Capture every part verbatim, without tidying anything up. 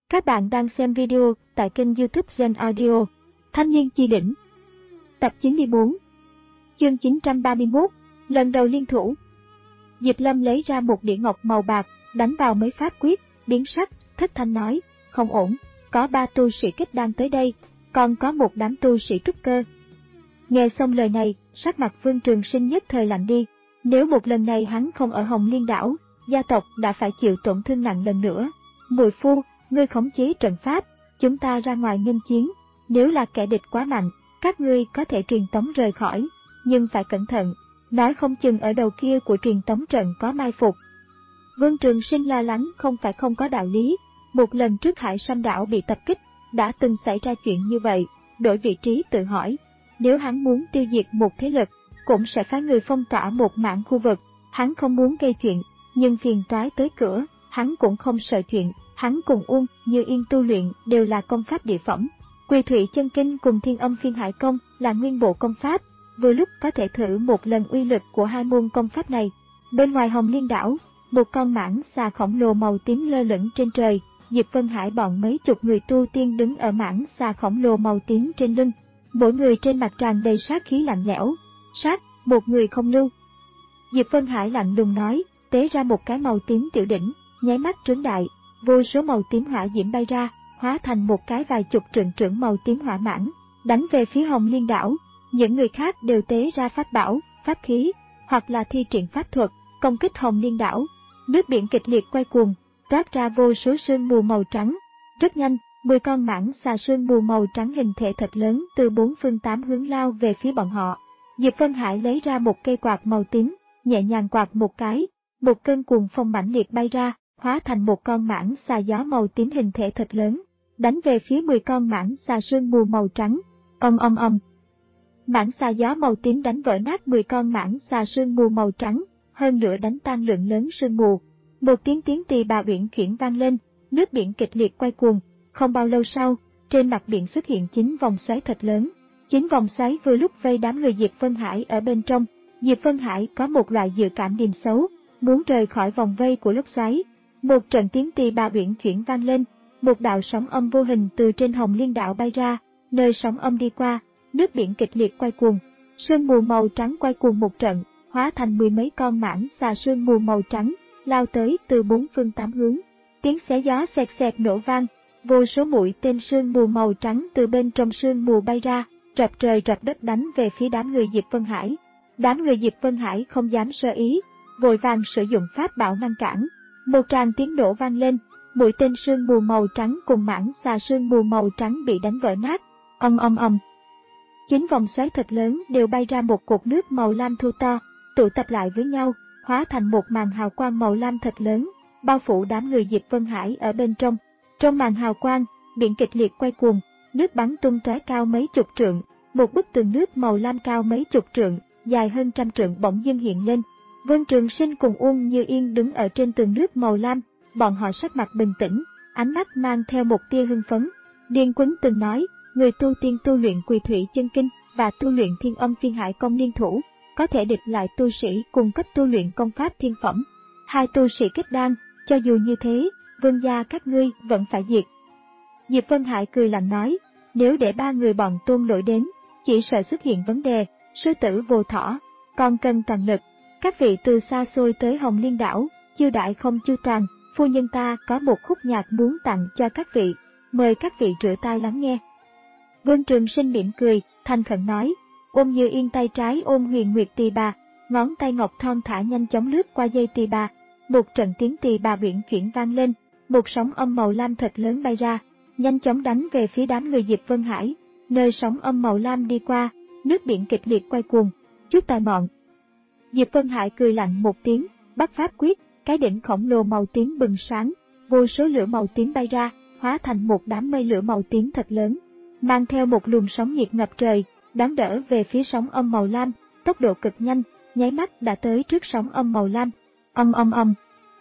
Các bạn đang xem video tại kênh YouTube Gen Audio. Thanh niên chi đỉnh. Tập chín mươi tư. Chương chín trăm ba mươi mốt. Lần đầu liên thủ. Diệp Lâm lấy ra một đĩa ngọc màu bạc, đánh vào mấy pháp quyết, biến sắc, thất thanh nói, không ổn, có ba tu sĩ kết đan tới đây, còn có một đám tu sĩ trúc cơ. Nghe xong lời này, sắc mặt Vương Trường Sinh nhất thời lạnh đi, nếu một lần này hắn không ở Hồng Liên đảo, gia tộc đã phải chịu tổn thương nặng lần nữa. Muội phu, ngươi khống chế trận pháp, chúng ta ra ngoài nghênh chiến, nếu là kẻ địch quá mạnh, các ngươi có thể truyền tống rời khỏi, nhưng phải cẩn thận, nói không chừng ở đầu kia của truyền tống trận có mai phục. Vương Trường Sinh lo lắng không phải không có đạo lý, một lần trước Hải Sâm đảo bị tập kích, đã từng xảy ra chuyện như vậy, đổi vị trí tự hỏi, nếu hắn muốn tiêu diệt một thế lực, cũng sẽ phái người phong tỏa một mảng khu vực, hắn không muốn gây chuyện, nhưng phiền toái tới cửa, hắn cũng không sợ chuyện. Hắn cùng Uông Như Yên tu luyện đều là công pháp địa phẩm, Quỳ Thủy Chân Kinh cùng Thiên Âm Phiên Hải Công là nguyên bộ công pháp, vừa lúc có thể thử một lần uy lực của hai môn công pháp này. Bên ngoài Hồng Liên đảo, một con mãng xà khổng lồ màu tím lơ lửng trên trời, Diệp Vân Hải bọn mấy chục người tu tiên đứng ở mãng xà khổng lồ màu tím trên lưng, mỗi người trên mặt tràn đầy sát khí lạnh lẽo. Sát, một người không lưu. Diệp Vân Hải lạnh lùng nói, tế ra một cái màu tím tiểu đỉnh, nháy mắt trướng đại. Vô số màu tím hỏa diễm bay ra, hóa thành một cái vài chục trượng trưởng màu tím hỏa mãng, đánh về phía Hồng Liên đảo. Những người khác đều tế ra pháp bảo, pháp khí, hoặc là thi triển pháp thuật, công kích Hồng Liên đảo. Nước biển kịch liệt quay cuồng, toát ra vô số sương mù màu trắng. Rất nhanh, mười con mãng xà sương mù màu trắng hình thể thật lớn từ bốn phương tám hướng lao về phía bọn họ. Diệp Vân Hải lấy ra một cây quạt màu tím, nhẹ nhàng quạt một cái, một cơn cuồng phong mãnh liệt bay ra, hóa thành một con mãng xà gió màu tím hình thể thật lớn, đánh về phía mười con mãng xà sương mù màu trắng. Ầm ầm ầm. Mãng xà gió màu tím đánh vỡ nát mười con mãng xà sương mù màu trắng, hơn nữa đánh tan lượng lớn sương mù. Một tiếng tiếng tỳ bà uyển chuyển vang lên, nước biển kịch liệt quay cuồng. Không bao lâu sau, trên mặt biển xuất hiện chín vòng xoáy thật lớn. Chín vòng xoáy vừa lúc vây đám người Diệp Vân Hải ở bên trong. Diệp Vân Hải có một loại dự cảm điềm xấu, muốn rời khỏi vòng vây của lốc xoáy. Một trận tiếng tỳ bà uyển chuyển vang lên, một đạo sóng âm vô hình từ trên Hồng Liên đảo bay ra, nơi sóng âm đi qua, nước biển kịch liệt quay cuồng, sương mù màu trắng quay cuồng một trận, hóa thành mười mấy con mãng xà sương mù màu trắng, lao tới từ bốn phương tám hướng. Tiếng xé gió xẹt xẹt nổ vang, vô số mũi tên sương mù màu trắng từ bên trong sương mù bay ra, rập trời rập đất đánh về phía đám người Diệp Vân Hải. Đám người Diệp Vân Hải không dám sơ ý, vội vàng sử dụng pháp bảo ngăn cản. Một tràng tiếng nổ vang lên, mũi tên sương mù màu trắng cùng mãng xà sương mù màu trắng bị đánh vỡ nát. Ầm ầm ầm. Chín vòng xoáy thật lớn đều bay ra một cột nước màu lam thu to, tụ tập lại với nhau, hóa thành một màn hào quang màu lam thật lớn, bao phủ đám người Diệp Vân Hải ở bên trong. Trong màn hào quang, biển kịch liệt quay cuồng, nước bắn tung tóe cao mấy chục trượng, một bức tường nước màu lam cao mấy chục trượng, dài hơn trăm trượng bỗng dưng hiện lên. Vương Trường Sinh cùng Uông Như Yên đứng ở trên tường nước màu lam, bọn họ sắc mặt bình tĩnh, ánh mắt mang theo một tia hưng phấn. Điền Quýnh từng nói, người tu tiên tu luyện Quỳ Thủy Chân Kinh và tu luyện Thiên Âm Phiên Hải Công liên thủ, có thể địch lại tu sĩ cùng cấp tu luyện công pháp thiên phẩm. Hai tu sĩ kết đan, cho dù như thế, Vương gia các ngươi vẫn phải diệt. Diệp Vân Hải cười lạnh nói, nếu để ba người bọn Tôn Lỗi đến, chỉ sợ xuất hiện vấn đề, sư tử vô thỏ, còn cần toàn lực. Các vị từ xa xôi tới Hồng Liên đảo, chiêu đãi không chu toàn, phu nhân ta có một khúc nhạc muốn tặng cho các vị, mời các vị rửa tai lắng nghe. Vương Trường Sinh mỉm cười, thành khẩn nói, ôm Như Yên tay trái ôm Huyền Nguyệt tỳ bà, ngón tay ngọc thon thả nhanh chóng lướt qua dây tỳ bà, một trận tiếng tỳ bà uyển chuyển vang lên, một sóng âm màu lam thật lớn bay ra, nhanh chóng đánh về phía đám người Diệp Vân Hải, nơi sóng âm màu lam đi qua, nước biển kịch liệt quay cuồng, chút tài mọn. Diệp Vân Hải cười lạnh một tiếng, bắt pháp quyết, cái đỉnh khổng lồ màu tím bừng sáng, vô số lửa màu tím bay ra, hóa thành một đám mây lửa màu tím thật lớn, mang theo một luồng sóng nhiệt ngập trời, đón đỡ về phía sóng âm màu lam, tốc độ cực nhanh, nháy mắt đã tới trước sóng âm màu lam. Ầm ầm ầm.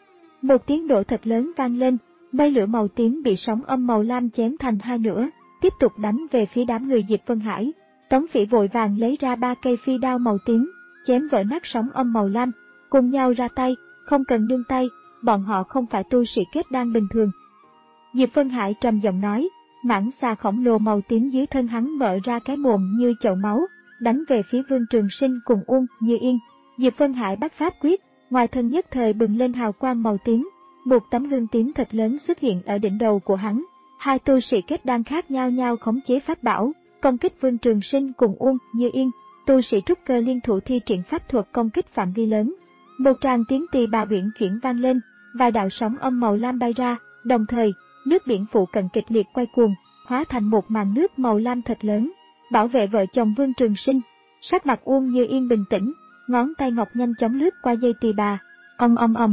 Một tiếng nổ thật lớn vang lên, mây lửa màu tím bị sóng âm màu lam chém thành hai nửa, tiếp tục đánh về phía đám người Diệp Vân Hải. Tống Phỉ vội vàng lấy ra ba cây phi đao màu tím, chém vỡ nát sóng âm màu lam, cùng nhau ra tay, không cần nương tay, bọn họ không phải tu sĩ kết đan bình thường. Diệp Vân Hải trầm giọng nói. Mãng xà khổng lồ màu tím dưới thân hắn mở ra cái mồm như chậu máu, đánh về phía Vương Trường Sinh cùng Uông Như Yên. Diệp Vân Hải bắt pháp quyết, ngoài thân nhất thời bừng lên hào quang màu tím, một tấm gương tím thật lớn xuất hiện ở đỉnh đầu của hắn. Hai tu sĩ kết đan khác nhau nhau khống chế pháp bảo, công kích Vương Trường Sinh cùng Uông Như Yên. Tu sĩ trúc cơ liên thủ thi triển pháp thuật công kích phạm vi lớn. Một tràng tiếng tỳ bà uyển chuyển vang lên, vài đạo sóng âm màu lam bay ra, đồng thời nước biển phụ cận kịch liệt quay cuồng, hóa thành một màn nước màu lam thật lớn, bảo vệ vợ chồng Vương Trường Sinh. Sắc mặt Uông Như Yên bình tĩnh, ngón tay ngọc nhanh chóng lướt qua dây tỳ bà. Ầm ầm ầm,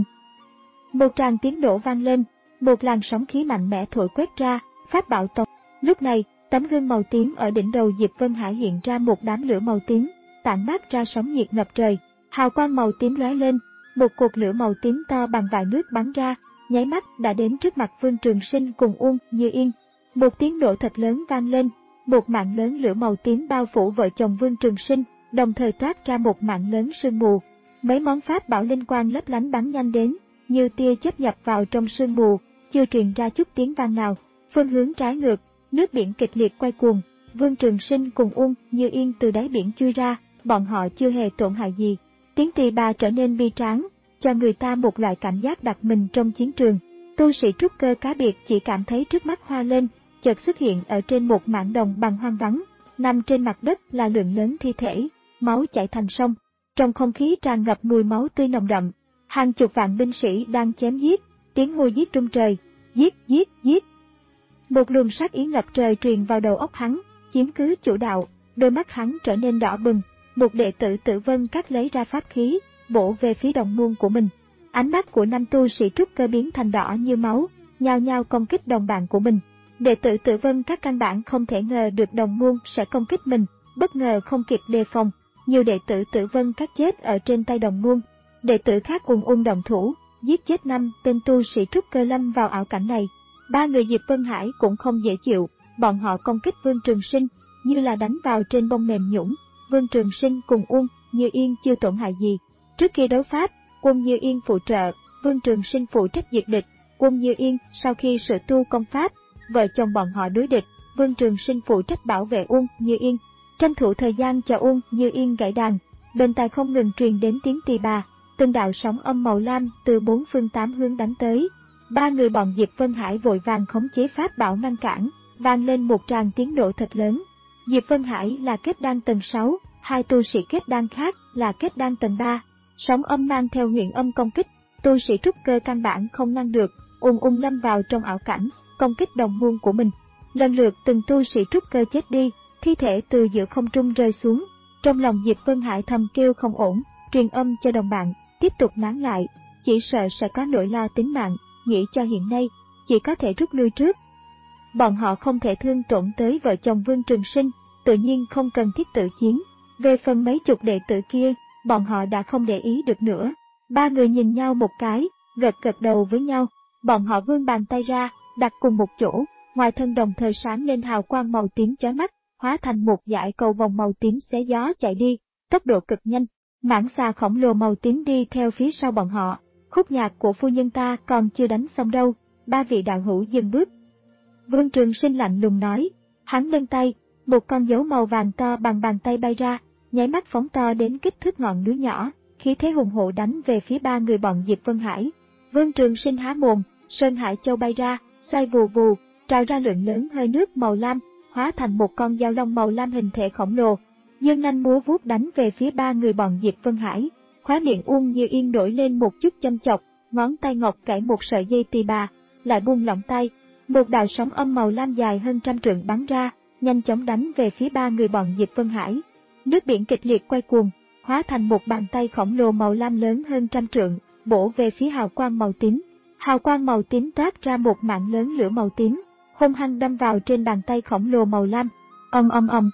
một tràng tiếng nổ vang lên, một làn sóng khí mạnh mẽ thổi quét ra, pháp bảo tộc. Lúc này, tấm gương màu tím ở đỉnh đầu Diệp Vân Hải hiện ra một đám lửa màu tím, tản mát ra sóng nhiệt ngập trời, hào quang màu tím lóe lên, một cột lửa màu tím to bằng vại nước bắn ra, nháy mắt đã đến trước mặt Vương Trường Sinh cùng Uông Như Yên. Một tiếng nổ thật lớn vang lên, một mảng lớn lửa màu tím bao phủ vợ chồng Vương Trường Sinh, đồng thời toát ra một mảng lớn sương mù. Mấy món pháp bảo linh quang lấp lánh bắn nhanh đến, như tia chớp nhập vào trong sương mù, chưa truyền ra chút tiếng vang nào. Phương hướng trái ngược, nước biển kịch liệt quay cuồng, Vương Trường Sinh cùng Uông Như Yên từ đáy biển chui ra, bọn họ chưa hề tổn hại gì. Tiếng tỳ bà trở nên bi tráng, cho người ta một loại cảm giác đặt mình trong chiến trường. Tu sĩ trúc cơ cá biệt chỉ cảm thấy trước mắt hoa lên, chợt xuất hiện ở trên một mảng đồng bằng hoang vắng, nằm trên mặt đất là lượng lớn thi thể, máu chảy thành sông. Trong không khí tràn ngập mùi máu tươi nồng đậm, hàng chục vạn binh sĩ đang chém giết, tiếng hô giết rung trời, giết giết giết. Một luồng sát ý ngập trời truyền vào đầu óc hắn, chiếm cứ chủ đạo, đôi mắt hắn trở nên đỏ bừng. Một đệ tử Tử Vân Các lấy ra pháp khí, bổ về phía đồng môn của mình. Ánh mắt của năm tu sĩ trúc cơ biến thành đỏ như máu, nhao nhao công kích đồng bạn của mình. Đệ tử Tử Vân Các căn bản không thể ngờ được đồng môn sẽ công kích mình, bất ngờ không kịp đề phòng, nhiều đệ tử Tử Vân Các chết ở trên tay đồng môn. Đệ tử khác ung ung động thủ, giết chết năm tên tu sĩ trúc cơ lâm vào ảo cảnh này. Ba người Diệp Vân Hải cũng không dễ chịu, bọn họ công kích Vương Trường Sinh như là đánh vào trên bông mềm nhũn. Vương Trường Sinh cùng Uông Như Yên chưa tổn hại gì. Trước khi đấu pháp, Uông Như Yên phụ trợ, Vương Trường Sinh phụ trách diệt địch. Uông Như Yên sau khi sửa tu công pháp, vợ chồng bọn họ đối địch, Vương Trường Sinh phụ trách bảo vệ Uông Như Yên, tranh thủ thời gian cho Uông Như Yên gảy đàn. Bên tai không ngừng truyền đến tiếng tỳ bà, từng đạo sóng âm màu lam từ bốn phương tám hướng đánh tới. Ba người bọn Diệp Vân Hải vội vàng khống chế pháp bảo ngăn cản, vang lên một tràng tiếng nổ thật lớn. Diệp Vân Hải là kết đan tầng sáu, hai tu sĩ kết đan khác là kết đan tầng ba. Sóng âm mang theo huyền âm công kích, tu sĩ trúc cơ căn bản không ngăn được, ung ung lâm vào trong ảo cảnh, công kích đồng môn của mình. Lần lượt từng tu sĩ trúc cơ chết đi, thi thể từ giữa không trung rơi xuống. Trong lòng Diệp Vân Hải thầm kêu không ổn, truyền âm cho đồng bạn, tiếp tục nán lại, chỉ sợ sẽ có nỗi lo tính mạng, nghĩ cho hiện nay, chỉ có thể rút lui trước. Bọn họ không thể thương tổn tới vợ chồng Vương Trường Sinh, tự nhiên không cần thiết tự chiến. Về phần mấy chục đệ tử kia, bọn họ đã không để ý được nữa. Ba người nhìn nhau một cái, gật gật đầu với nhau, bọn họ vươn bàn tay ra, đặt cùng một chỗ, ngoài thân đồng thời sáng lên hào quang màu tím chói mắt, hóa thành một dải cầu vòng màu tím xé gió chạy đi, tốc độ cực nhanh. Mãng xà khổng lồ màu tím đi theo phía sau bọn họ. Khúc nhạc của phu nhân ta còn chưa đánh xong đâu. Ba vị đạo hữu dừng bước. Vương Trường Sinh lạnh lùng nói. Hắn nâng tay, một con dấu màu vàng to bằng bàn tay bay ra, nháy mắt phóng to đến kích thước ngọn núi nhỏ, khí thế hùng hổ đánh về phía ba người bọn Diệp Vân Hải. Vương Trường Sinh há mồm, Sơn Hải Châu bay ra, xoay vù vù, trào ra lượng lớn hơi nước màu lam, hóa thành một con dao long màu lam hình thể khổng lồ. Dương nanh múa vuốt đánh về phía ba người bọn Diệp Vân Hải. Khóe miệng Uông Như Yên nổi lên một chút châm chọc, ngón tay ngọc cãi một sợi dây tỳ bà, lại buông lỏng tay. Một đạo sóng âm màu lam dài hơn trăm trượng bắn ra, nhanh chóng đánh về phía ba người bọn Diệp Vân Hải. Nước biển kịch liệt quay cuồng, hóa thành một bàn tay khổng lồ màu lam lớn hơn trăm trượng, bổ về phía hào quang màu tím. Hào quang màu tím toát ra một mạng lớn lửa màu tím, hung hăng đâm vào trên bàn tay khổng lồ màu lam. Ầm ầm ầm.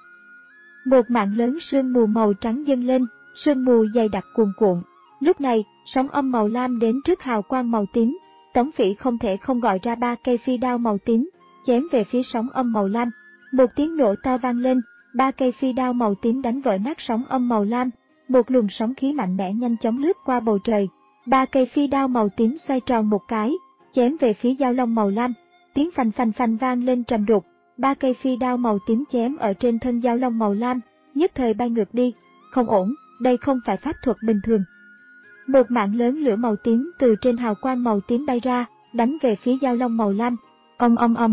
Một mạng lớn sương mù màu trắng dâng lên, sương mù dày đặc cuồn cuộn. Lúc này, sóng âm màu lam đến trước hào quang màu tím, Tống Phỉ không thể không gọi ra ba cây phi đao màu tím, chém về phía sóng âm màu lam. Một tiếng nổ to vang lên, ba cây phi đao màu tím đánh vỡ nát sóng âm màu lam, một luồng sóng khí mạnh mẽ nhanh chóng lướt qua bầu trời. Ba cây phi đao màu tím xoay tròn một cái, chém về phía dao long màu lam. tiếng phành phành phành vang lên trầm đục, ba cây phi đao màu tím chém ở trên thân dao long màu lam, nhất thời bay ngược đi. Không ổn, đây không phải pháp thuật bình thường. Một mảng lớn lửa màu tím từ trên hào quang màu tím bay ra, đánh về phía dao long màu lam. Ong ong ong.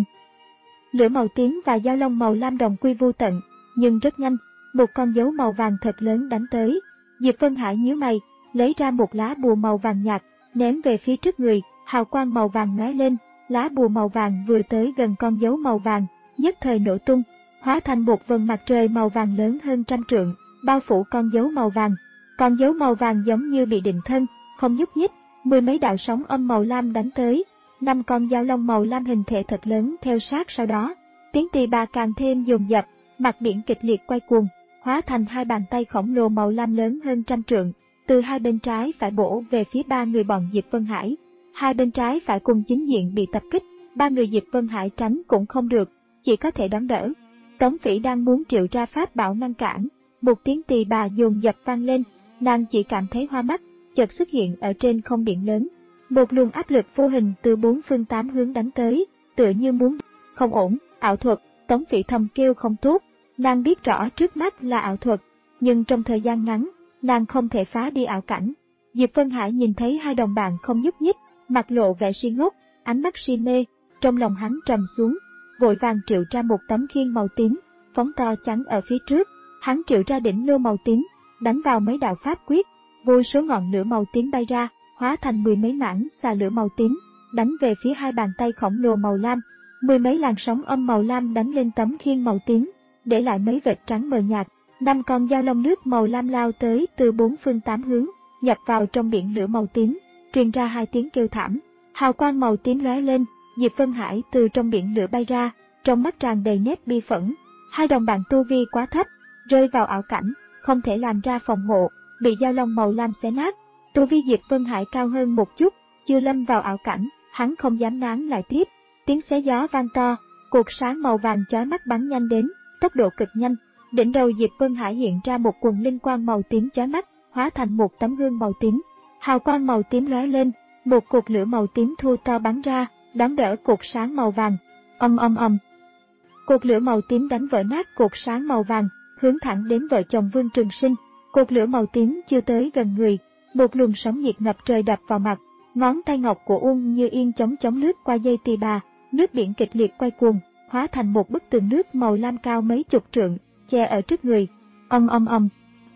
Lửa màu tím và dao long màu lam đồng quy vô tận, nhưng rất nhanh, một con dấu màu vàng thật lớn đánh tới. Diệp Vân Hải nhíu mày, lấy ra một lá bùa màu vàng nhạt, ném về phía trước người, hào quang màu vàng lóe lên, lá bùa màu vàng vừa tới gần con dấu màu vàng, nhất thời nổ tung, hóa thành một vầng mặt trời màu vàng lớn hơn trăm trượng, bao phủ con dấu màu vàng. Con dấu màu vàng giống như bị định thân, không nhúc nhích, mười mấy đạo sóng âm màu lam đánh tới, năm con dao long màu lam hình thể thật lớn theo sát sau đó. Tiếng tỳ bà càng thêm dồn dập, mặt biển kịch liệt quay cuồng, hóa thành hai bàn tay khổng lồ màu lam lớn hơn trăm trượng, từ hai bên trái phải bổ về phía ba người bọn Diệp Vân Hải. Hai bên trái phải cùng chính diện bị tập kích, ba người Diệp Vân Hải tránh cũng không được, chỉ có thể đón đỡ. Tống Phỉ đang muốn triệu ra pháp bảo ngăn cản, một tiếng tỳ bà dồn dập vang lên, nàng chỉ cảm thấy hoa mắt, chợt xuất hiện ở trên không biển lớn. Một luồng áp lực vô hình từ bốn phương tám hướng đánh tới, tựa như muốn... Không ổn, ảo thuật. Tống Phỉ thầm kêu không tốt, nàng biết rõ trước mắt là ảo thuật, nhưng trong thời gian ngắn, nàng không thể phá đi ảo cảnh. Diệp Vân Hải nhìn thấy hai đồng bạn không nhúc nhích, mặt lộ vẻ si ngốc, ánh mắt si mê, trong lòng hắn trầm xuống, vội vàng triệu ra một tấm khiên màu tím, phóng to chắn ở phía trước. Hắn triệu ra đỉnh lô màu tím, đánh vào mấy đạo pháp quyết, vô số ngọn lửa màu tím bay ra, hóa thành mười mấy mảng xà lửa màu tím, đánh về phía hai bàn tay khổng lồ màu lam. Mười mấy làn sóng âm màu lam đánh lên tấm khiên màu tím, để lại mấy vệt trắng mờ nhạt. Năm con dao long nước màu lam lao tới từ bốn phương tám hướng, nhập vào trong biển lửa màu tím, truyền ra hai tiếng kêu thảm. Hào quang màu tím lóe lên, Diệp Vân Hải từ trong biển lửa bay ra, trong mắt tràn đầy nét bi phẫn. Hai đồng bạn tu vi quá thấp, rơi vào ảo cảnh, không thể làm ra phòng ngộ, bị dao long màu lam xé nát. Tu vi Diệp Vân Hải cao hơn một chút, chưa lâm vào ảo cảnh, hắn không dám nán lại tiếp. Tiếng xé gió vang to, cột sáng màu vàng chói mắt bắn nhanh đến, tốc độ cực nhanh. Đỉnh đầu Diệp Vân Hải hiện ra một quần linh quang màu tím chói mắt, hóa thành một tấm gương màu tím. Hào quang màu tím lóe lên, một cột lửa màu tím thu to bắn ra, đón đỡ cột sáng màu vàng. Ầm ầm ầm. Cột lửa màu tím đánh vỡ nát cột sáng màu vàng, hướng thẳng đến vợ chồng Vương Trường Sinh. Cột lửa màu tím chưa tới gần người, một luồng sóng nhiệt ngập trời đập vào mặt. Ngón tay ngọc của Uông Như Yên chống chống lướt qua dây tỳ bà, nước biển kịch liệt quay cuồng, hóa thành một bức tường nước màu lam cao mấy chục trượng, che ở trước người. Ầm ầm ầm.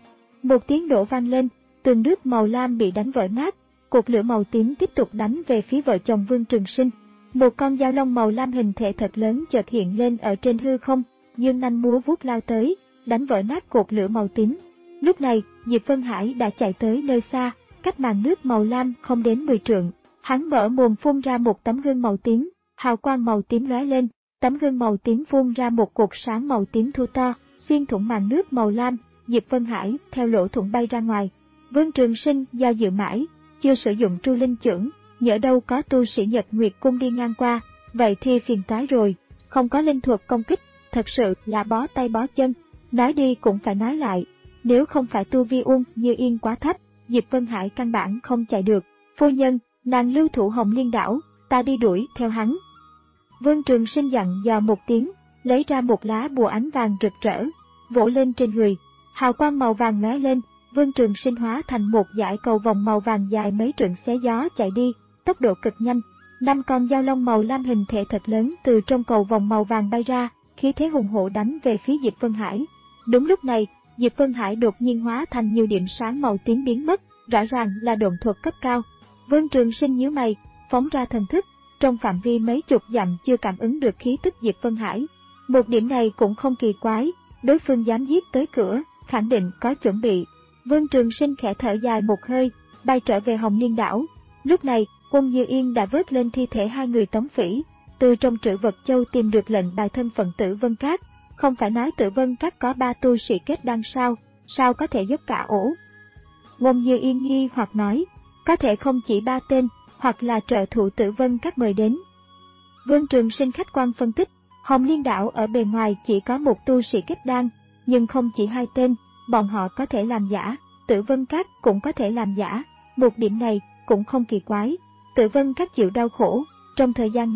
Một tiếng nổ vang lên, tường nước màu lam bị đánh vỡ nát, cột lửa màu tím tiếp tục đánh về phía vợ chồng Vương Trường Sinh. Một con dao long màu lam hình thể thật lớn chợt hiện lên ở trên hư không, dương nanh múa vuốt lao tới, đánh vỡ nát cột lửa màu tím. Lúc này, Diệp Vân Hải đã chạy tới nơi xa, cách màn nước màu lam không đến mười trượng. Hắn mở mồm phun ra một tấm gương màu tím, hào quang màu tím lóe lên, tấm gương màu tím phun ra một cột sáng màu tím thu to, xuyên thủng màn nước màu lam. Diệp Vân Hải theo lỗ thủng bay ra ngoài. Vương Trường Sinh do dự mãi, chưa sử dụng Tru Linh Chưởng, nhỡ đâu có tu sĩ Nhật Nguyệt Cung đi ngang qua, vậy thì phiền toái rồi. Không có linh thuật công kích, thật sự là bó tay bó chân. Nói đi cũng phải nói lại, nếu không phải tu vi Uông Như Yên quá thấp, Diệp Vân Hải căn bản không chạy được. Phu nhân, nàng lưu thủ Hồng Liên đảo, ta đi đuổi theo hắn. Vương Trường Sinh dặn dò một tiếng, lấy ra một lá bùa ánh vàng rực rỡ, vỗ lên trên người. Hào quang màu vàng lóe lên, Vương Trường Sinh hóa thành một dải cầu vòng màu vàng dài mấy trượng xé gió chạy đi, tốc độ cực nhanh. Năm con dao long màu lam hình thể thật lớn từ trong cầu vòng màu vàng bay ra, khí thế hùng hổ đánh về phía Diệp Vân Hải. Đúng lúc này, Diệp Vân Hải đột nhiên hóa thành nhiều điểm sáng màu tím biến mất, rõ ràng là độn thuật cấp cao. Vương Trường Sinh nhíu mày, phóng ra thần thức, trong phạm vi mấy chục dặm chưa cảm ứng được khí tức Diệp Vân Hải. Một điểm này cũng không kỳ quái, đối phương dám giết tới cửa, khẳng định có chuẩn bị. Vương Trường Sinh khẽ thở dài một hơi, bay trở về Hồng Liên đảo. Lúc này, Uông Như Yên đã vớt lên thi thể hai người Tống Phỉ, từ trong trữ vật châu tìm được lệnh bài thân phận Tử Vân Các. Không phải nói Tử Vân Các có ba tu sĩ kết đan sao, sao có thể dốc cả ổ? Uông Như Yên nghi hoặc nói, có thể không chỉ ba tên, hoặc là trợ thủ Tử Vân Các mời đến. Vương Trường Sinh khách quan phân tích, Hồng Liên đảo ở bề ngoài chỉ có một tu sĩ kết đan, nhưng không chỉ hai tên, bọn họ có thể làm giả, Tử Vân Các cũng có thể làm giả, một điểm này cũng không kỳ quái. Tử Vân Các chịu đau khổ, trong thời gian ngắn,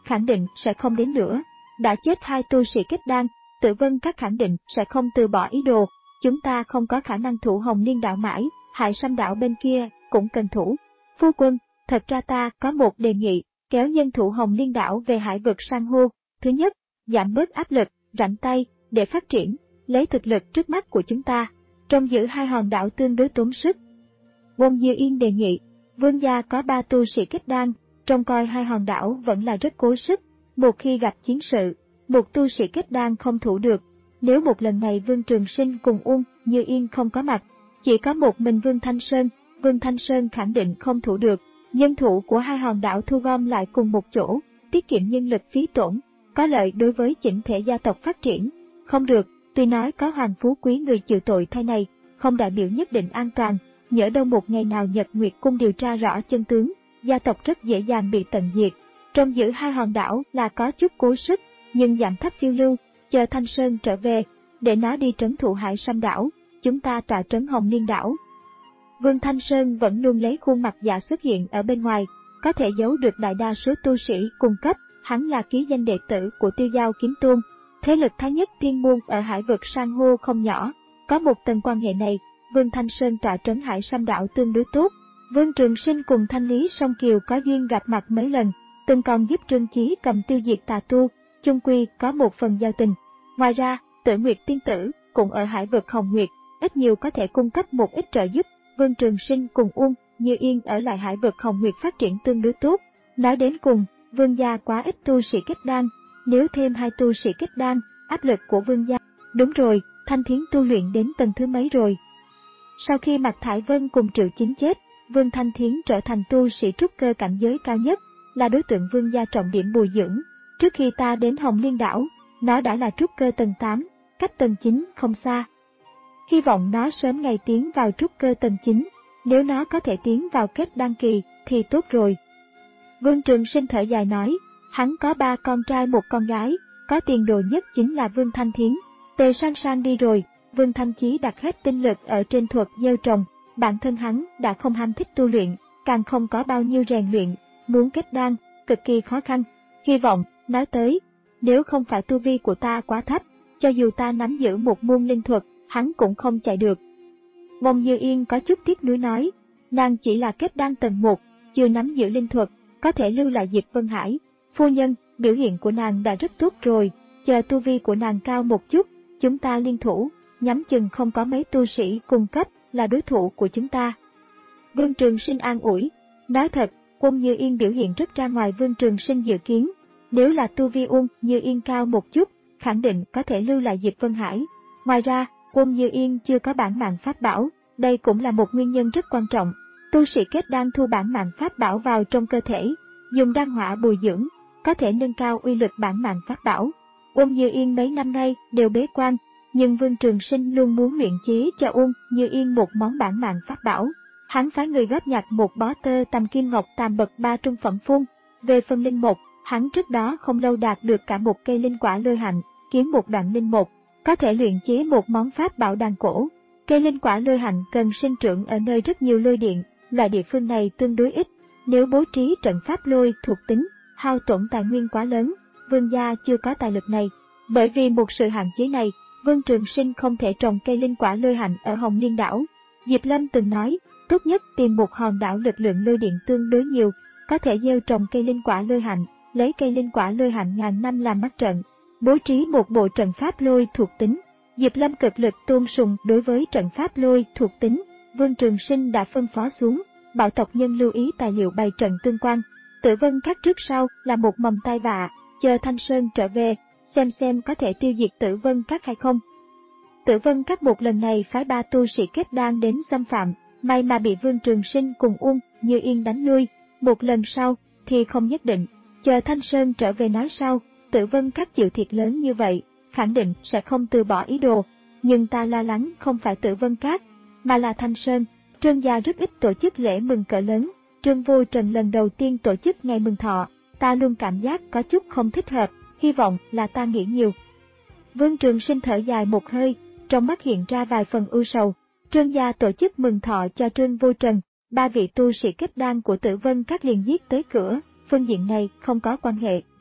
khẳng định sẽ không đến nữa. Đã chết hai tu sĩ kết đan, Tử Vân Các khẳng định sẽ không từ bỏ ý đồ. Chúng ta không có khả năng thủ Hồng Liên đảo mãi, Hải Sâm đảo bên kia cũng cần thủ. Phu quân, thật ra ta có một đề nghị, kéo nhân thủ Hồng Liên đảo về hải vực san hô. Thứ nhất, giảm bớt áp lực, rảnh tay, để phát triển, lấy thực lực trước mắt của chúng ta, trông giữ hai hòn đảo tương đối tốn sức. Wong Dư Yên đề nghị, vương gia có ba tu sĩ kết đan, trông coi hai hòn đảo vẫn là rất cố sức. Một khi gặp chiến sự, một tu sĩ kết đan không thủ được. Nếu một lần này Vương Trường Sinh cùng Uông Như Yên không có mặt, chỉ có một mình Vương Thanh Sơn, Vương Thanh Sơn khẳng định không thủ được. Nhân thủ của hai hòn đảo thu gom lại cùng một chỗ, tiết kiệm nhân lực phí tổn, có lợi đối với chỉnh thể gia tộc phát triển. Không được, tuy nói có Hoàng Phú Quý người chịu tội thay này, không đại biểu nhất định an toàn. Nhỡ đâu một ngày nào Nhật Nguyệt Cung điều tra rõ chân tướng, gia tộc rất dễ dàng bị tận diệt. Trong giữ hai hòn đảo là có chút cố sức, nhưng giảm thấp phiêu lưu, chờ Thanh Sơn trở về, để nó đi trấn thủ Hải Sâm đảo, chúng ta tọa trấn Hồng Liên đảo. Vương Thanh Sơn vẫn luôn lấy khuôn mặt giả xuất hiện ở bên ngoài, có thể giấu được đại đa số tu sĩ cung cấp, hắn là ký danh đệ tử của Tiêu Giao Kiếm Tôn. Thế lực Thái Nhất Thiên Môn ở hải vực san hô không nhỏ, có một tầng quan hệ này, Vương Thanh Sơn tọa trấn Hải Sâm đảo tương đối tốt. Vương Trường Sinh cùng Thanh Lý Song Kiều có duyên gặp mặt mấy lần, từng còn giúp Trương Chí Cầm tiêu diệt tà tu, chung quy có một phần giao tình. Ngoài ra, Tử Nguyệt Tiên Tử cũng ở hải vực Hồng Nguyệt, ít nhiều có thể cung cấp một ít trợ giúp. Vương Trường Sinh cùng Uông Như Yên ở lại hải vực Hồng Nguyệt phát triển tương đối tốt. Nói đến cùng, vương gia quá ít tu sĩ kết đan, nếu thêm hai tu sĩ kết đan, áp lực của vương gia. Đúng rồi, Thanh Thiến tu luyện đến tầng thứ mấy rồi? Sau khi Mạc Thải Vân cùng Triệu Chính chết, Vương Thanh Thiến trở thành tu sĩ trúc cơ cảnh giới cao nhất, là đối tượng vương gia trọng điểm bồi dưỡng. Trước khi ta đến Hồng Liên đảo, nó đã là trúc cơ tầng tám, cách tầng chín không xa. Hy vọng nó sớm ngày tiến vào trúc cơ tầng chín, nếu nó có thể tiến vào kết đan kỳ thì tốt rồi. Vương Trường Sinh thở dài nói, hắn có ba con trai một con gái, có tiền đồ nhất chính là Vương Thanh Thiến. Tề Sang Sang đi rồi, Vương Thanh Chí đặt hết tinh lực ở trên thuật gieo trồng, bản thân hắn đã không ham thích tu luyện, càng không có bao nhiêu rèn luyện, muốn kết đan, cực kỳ khó khăn. Hy vọng, nói tới, nếu không phải tu vi của ta quá thấp, cho dù ta nắm giữ một môn linh thuật, hắn cũng không chạy được. Wong Như Yên có chút tiếc nuối nói, nàng chỉ là kết đan tầng một, chưa nắm giữ linh thuật, có thể lưu lại Diệp Vân Hải. Phu nhân, biểu hiện của nàng đã rất tốt rồi, chờ tu vi của nàng cao một chút, chúng ta liên thủ, nhắm chừng không có mấy tu sĩ cung cấp là đối thủ của chúng ta. Vương Trường Sinh an ủi, nói thật, Uông Như Yên biểu hiện rất ra ngoài Vương Trường Sinh dự kiến, nếu là tu vi Uông Như Yên cao một chút, khẳng định có thể lưu lại Diệp Vân Hải. Ngoài ra, Uông Như Yên chưa có bản mạng pháp bảo, đây cũng là một nguyên nhân rất quan trọng. Tu sĩ kết đan thu bản mạng pháp bảo vào trong cơ thể, dùng đan hỏa bồi dưỡng, có thể nâng cao uy lực bản mạng pháp bảo. Uông Như Yên mấy năm nay đều bế quan, nhưng Vương Trường Sinh luôn muốn luyện chế cho Uông Như Yên một món bản mạng pháp bảo. Hắn phái người góp nhặt một bó tơ tằm kim ngọc tam bậc ba trung phẩm phun. Về phần linh mục, hắn trước đó không lâu đạt được cả một cây linh quả lôi hạnh, kiếm một đoạn linh mục, có thể luyện chế một món pháp bảo đàn cổ. Cây linh quả lôi hạnh cần sinh trưởng ở nơi rất nhiều lôi điện, loại địa phương này tương đối ít. Nếu bố trí trận pháp lôi thuộc tính, hao tổn tài nguyên quá lớn, vương gia chưa có tài lực này. Bởi vì một sự hạn chế này, Vương Trường Sinh không thể trồng cây linh quả lôi hạnh ở Hồng Liên đảo. Diệp Lâm từng nói, tốt nhất tìm một hòn đảo lực lượng lôi điện tương đối nhiều, có thể gieo trồng cây linh quả lôi hạnh, lấy cây linh quả lôi hạnh ngàn năm làm mắt trận, bố trí một bộ trận pháp lôi thuộc tính. Diệp Lâm cực lực tôn sùng đối với trận pháp lôi thuộc tính, Vương Trường Sinh đã phân phó xuống, bảo tộc nhân lưu ý tài liệu bày trận tương quan. Tử Vân Các trước sau là một mầm tai vạ, chờ Thanh Sơn trở về, xem xem có thể tiêu diệt Tử Vân Các hay không. Tử Vân Các một lần này phái ba tu sĩ kết đan đến xâm phạm, may mà bị Vương Trường Sinh cùng Uông Như Yên đánh lui, một lần sau thì không nhất định, chờ Thanh Sơn trở về nói sau. Tử Vân Các chịu thiệt lớn như vậy, khẳng định sẽ không từ bỏ ý đồ, nhưng ta lo lắng không phải Tử Vân Các, mà là Thanh Sơn. Trương gia rất ít tổ chức lễ mừng cỡ lớn, Trương Vô Trần lần đầu tiên tổ chức ngày mừng thọ, ta luôn cảm giác có chút không thích hợp, hy vọng là ta nghĩ nhiều. Vương Trường Sinh thở dài một hơi, trong mắt hiện ra vài phần ưu sầu. Trương gia tổ chức mừng thọ cho Trương Vô Trần, ba vị tu sĩ kết đan của Tử Vân Các liền giết tới cửa, phương diện này không có quan hệ,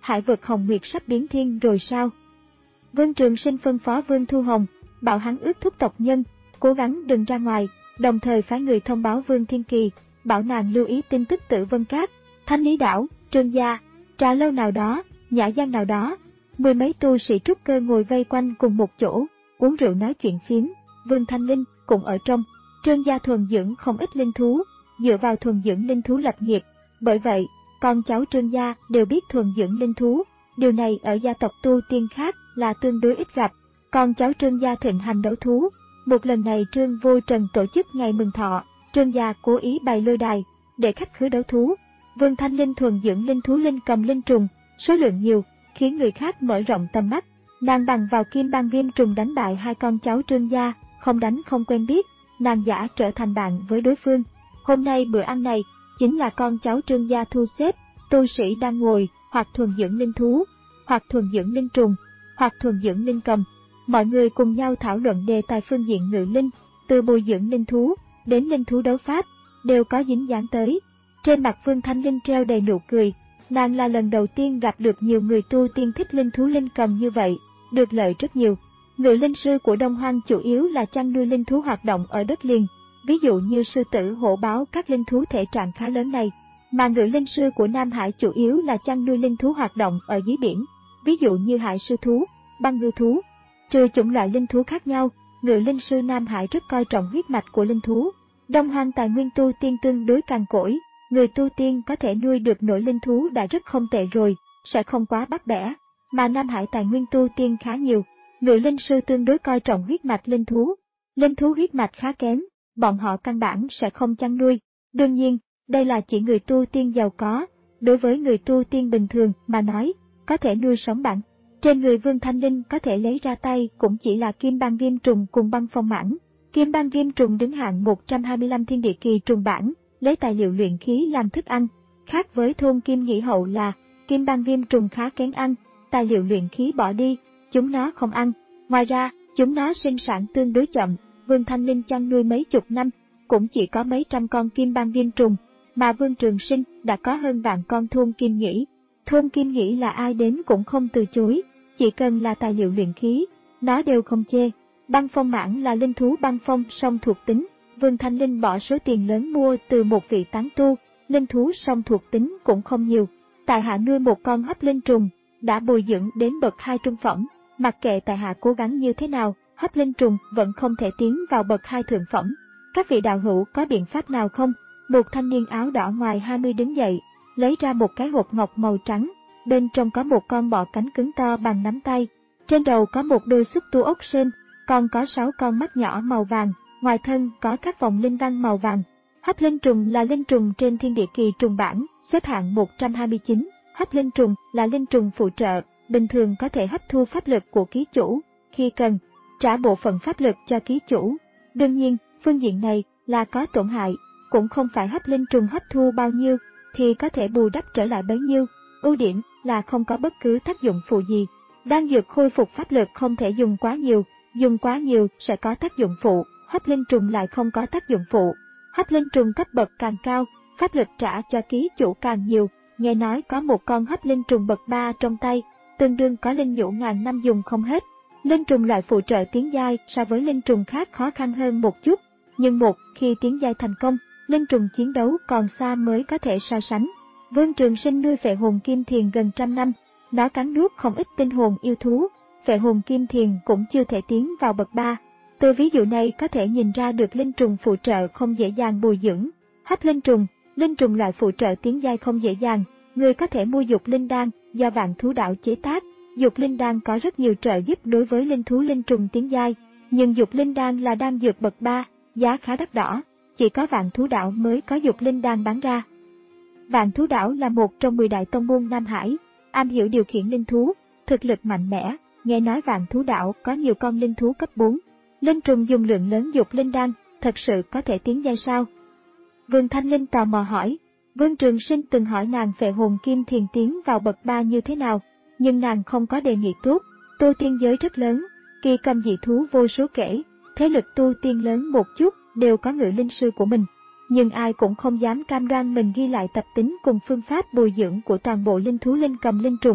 hải vực Hồng Nguyệt sắp biến thiên rồi sao? Vương Trường Sinh phân phó Vương Thu Hồng, bảo hắn ước thúc tộc nhân, cố gắng đừng ra ngoài, đồng thời phái người thông báo Vương Thiên Kỳ, bảo nàng lưu ý tin tức Tử Vân Các, Thanh Lý Đảo, Trương Gia, trà lâu nào đó, nhã gian nào đó. Mười mấy tu sĩ trúc cơ ngồi vây quanh cùng một chỗ, uống rượu nói chuyện phiếm. Vương Thanh Linh cũng ở trong. Trương Gia thuần dưỡng không ít linh thú, dựa vào thuần dưỡng linh thú lập nghiệp. Bởi vậy, con cháu Trương Gia đều biết thuần dưỡng linh thú. Điều này ở gia tộc tu tiên khác là tương đối ít gặp. Con cháu Trương Gia thịnh hành đấu thú. Một lần này Trương Vô Trần tổ chức ngày mừng thọ, Trương Gia cố ý bày lôi đài để khách khứa đấu thú. Vương Thanh Linh thuần dưỡng linh thú linh cầm linh trùng, số lượng nhiều, khiến người khác mở rộng tầm mắt. Nàng bằng vào kim băng viêm trùng đánh bại hai con cháu Trương Gia, không đánh không quen biết, nàng giả trở thành bạn với đối phương. Hôm nay bữa ăn này chính là con cháu Trương Gia thu xếp, tu sĩ đang ngồi hoặc thuần dưỡng linh thú, hoặc thuần dưỡng linh trùng, hoặc thuần dưỡng linh cầm. Mọi người cùng nhau thảo luận đề tài phương diện ngự linh, từ bồi dưỡng linh thú đến linh thú đấu pháp, đều có dính dáng tới. Trên mặt Vương Thanh Linh treo đầy nụ cười, nàng là lần đầu tiên gặp được nhiều người tu tiên thích linh thú linh cầm như vậy, được lợi rất nhiều. Ngự linh sư của Đông Hoang chủ yếu là chăn nuôi linh thú hoạt động ở đất liền, ví dụ như sư tử hổ báo các linh thú thể trạng khá lớn này, mà ngự linh sư của Nam Hải chủ yếu là chăn nuôi linh thú hoạt động ở dưới biển, ví dụ như hải sư thú, băng ngư thú. Trừ chủng loại linh thú khác nhau, ngự linh sư Nam Hải rất coi trọng huyết mạch của linh thú. Đông Hoang tài nguyên tu tiên tương đối cằn cỗi, người tu tiên có thể nuôi được nổi linh thú đã rất không tệ rồi, sẽ không quá bắt bẻ, mà Nam Hải tài nguyên tu tiên khá nhiều, ngự linh sư tương đối coi trọng huyết mạch linh thú. Linh thú huyết mạch khá kém, bọn họ căn bản sẽ không chăn nuôi. Đương nhiên, đây là chỉ người tu tiên giàu có, đối với người tu tiên bình thường mà nói, có thể nuôi sống bản. Trên người Vương Thanh Linh có thể lấy ra tay cũng chỉ là kim băng viêm trùng cùng băng phong mãng. Kim băng viêm trùng đứng hạng một trăm hai mươi lăm thiên địa kỳ trùng bản, lấy tài liệu luyện khí làm thức ăn. Khác với thôn Kim Nghĩ Hậu là, kim băng viêm trùng khá kén ăn, tài liệu luyện khí bỏ đi, chúng nó không ăn. Ngoài ra, chúng nó sinh sản tương đối chậm, Vương Thanh Linh chăn nuôi mấy chục năm, cũng chỉ có mấy trăm con kim băng viêm trùng, mà Vương Trường Sinh đã có hơn vạn con thôn Kim Nghĩ. Thôn Kim Nghĩ là ai đến cũng không từ chối, chỉ cần là tài liệu luyện khí, nó đều không chê. Băng phong mãng là linh thú băng phong song thuộc tính, Vương Thanh Linh bỏ số tiền lớn mua từ một vị tán tu, linh thú song thuộc tính cũng không nhiều. Tại hạ nuôi một con hấp linh trùng, đã bồi dưỡng đến bậc hai trung phẩm, mặc kệ tại hạ cố gắng như thế nào, hấp linh trùng vẫn không thể tiến vào bậc hai thượng phẩm. Các vị đạo hữu có biện pháp nào không? Một thanh niên áo đỏ ngoài hai mươi đứng dậy, lấy ra một cái hộp ngọc màu trắng, bên trong có một con bọ cánh cứng to bằng nắm tay, trên đầu có một đôi xúc tu ốc sên, còn có sáu con mắt nhỏ màu vàng, ngoài thân có các vòng linh văn màu vàng. Hấp linh trùng là linh trùng trên thiên địa kỳ trùng bản, xếp hạng một trăm hai mươi chín. Hấp linh trùng là linh trùng phụ trợ, bình thường có thể hấp thu pháp lực của ký chủ, khi cần, trả bộ phận pháp lực cho ký chủ. Đương nhiên, phương diện này là có tổn hại, cũng không phải hấp linh trùng hấp thu bao nhiêu thì có thể bù đắp trở lại bấy nhiêu. Ưu điểm là không có bất cứ tác dụng phụ gì. Đan dược khôi phục pháp lực không thể dùng quá nhiều, dùng quá nhiều sẽ có tác dụng phụ, hấp linh trùng lại không có tác dụng phụ. Hấp linh trùng cấp bậc càng cao, pháp lực trả cho ký chủ càng nhiều. Nghe nói có một con hấp linh trùng bậc ba trong tay, tương đương có linh nhũ ngàn năm dùng không hết. Linh trùng loại phụ trợ tiến giai so với linh trùng khác khó khăn hơn một chút, nhưng một khi tiến giai thành công, linh trùng chiến đấu còn xa mới có thể so sánh. Vương Trường Sinh nuôi phệ hồn kim thiền gần trăm năm, nó cắn nuốt không ít tinh hồn yêu thú, phệ hồn kim thiền cũng chưa thể tiến vào bậc ba. Từ ví dụ này có thể nhìn ra được linh trùng phụ trợ không dễ dàng bồi dưỡng. Hấp linh trùng, linh trùng loại phụ trợ tiến giai không dễ dàng, người có thể mua dục linh đan do Vạn Thú Đạo chế tác. Dục linh đan có rất nhiều trợ giúp đối với linh thú linh trùng tiến giai, nhưng dục linh đan là đan dược bậc ba, giá khá đắt đỏ, chỉ có Vạn Thú Đạo mới có dục linh đan bán ra. Vạn Thú Đạo là một trong mười đại tông môn Nam Hải, am hiểu điều khiển linh thú, thực lực mạnh mẽ. Nghe nói Vạn Thú Đạo có nhiều con linh thú cấp bốn. Linh trùng dùng lượng lớn dục linh đan, thật sự có thể tiến giai sao? Vương Thanh Linh tò mò hỏi. Vương Trường Sinh từng hỏi nàng phệ hồn kim thiền tiến vào bậc ba như thế nào, nhưng nàng không có đề nghị tốt. Tu tiên giới rất lớn, kỳ cầm dị thú vô số kể, thế lực tu tiên lớn một chút đều có ngự linh sư của mình, nhưng ai cũng không dám cam đoan mình ghi lại tập tính cùng phương pháp bồi dưỡng của toàn bộ linh thú linh cầm linh trùng.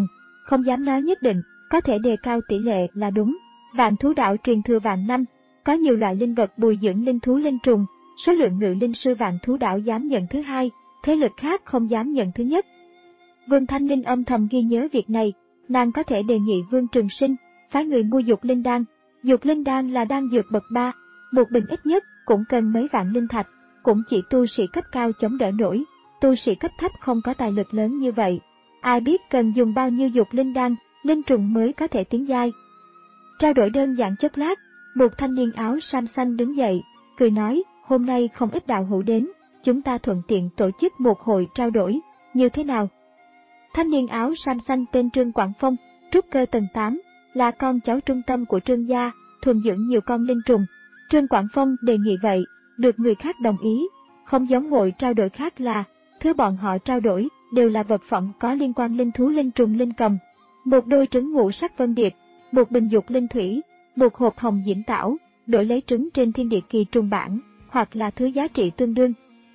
không dám nói nhất định, có thể đề cao tỷ lệ là đúng. Vạn thú đạo truyền thừa vạn năm, có nhiều loại linh vật bồi dưỡng linh thú linh trùng, số lượng ngự linh sư vạn thú đạo dám nhận thứ hai, thế lực khác không dám nhận thứ nhất. Vương Thanh Linh âm thầm ghi nhớ việc này, nàng có thể đề nghị Vương Trường Sinh phái người mua dục linh đan. Dục linh đan là đan dược bậc ba, một bình ít nhất cũng cần mấy vạn linh thạch, cũng chỉ tu sĩ cấp cao chống đỡ nổi, tu sĩ cấp thấp không có tài lực lớn như vậy. Ai biết cần dùng bao nhiêu dục linh đan, linh trùng mới có thể tiến giai. Trao đổi đơn giản chốc lát, một thanh niên áo sam xanh đứng dậy, cười nói, hôm nay không ít đạo hữu đến, chúng ta thuận tiện tổ chức một hội trao đổi, như thế nào? Thanh niên áo sam xanh tên Trương Quảng Phong, trúc cơ tầng tám, là con cháu trung tâm của Trương gia, thuần dưỡng nhiều con linh trùng. Trương Quảng Phong đề nghị vậy, được người khác đồng ý, không giống hội trao đổi khác là, thứ bọn họ trao đổi đều là vật phẩm có liên quan linh thú linh trùng linh cầm. Một đôi trứng ngũ sắc vân điệp, một bình dục linh thủy, một hộp hồng diễm tảo, đổi lấy trứng trên thiên địa kỳ trùng bản, hoặc là thứ giá trị tương đương.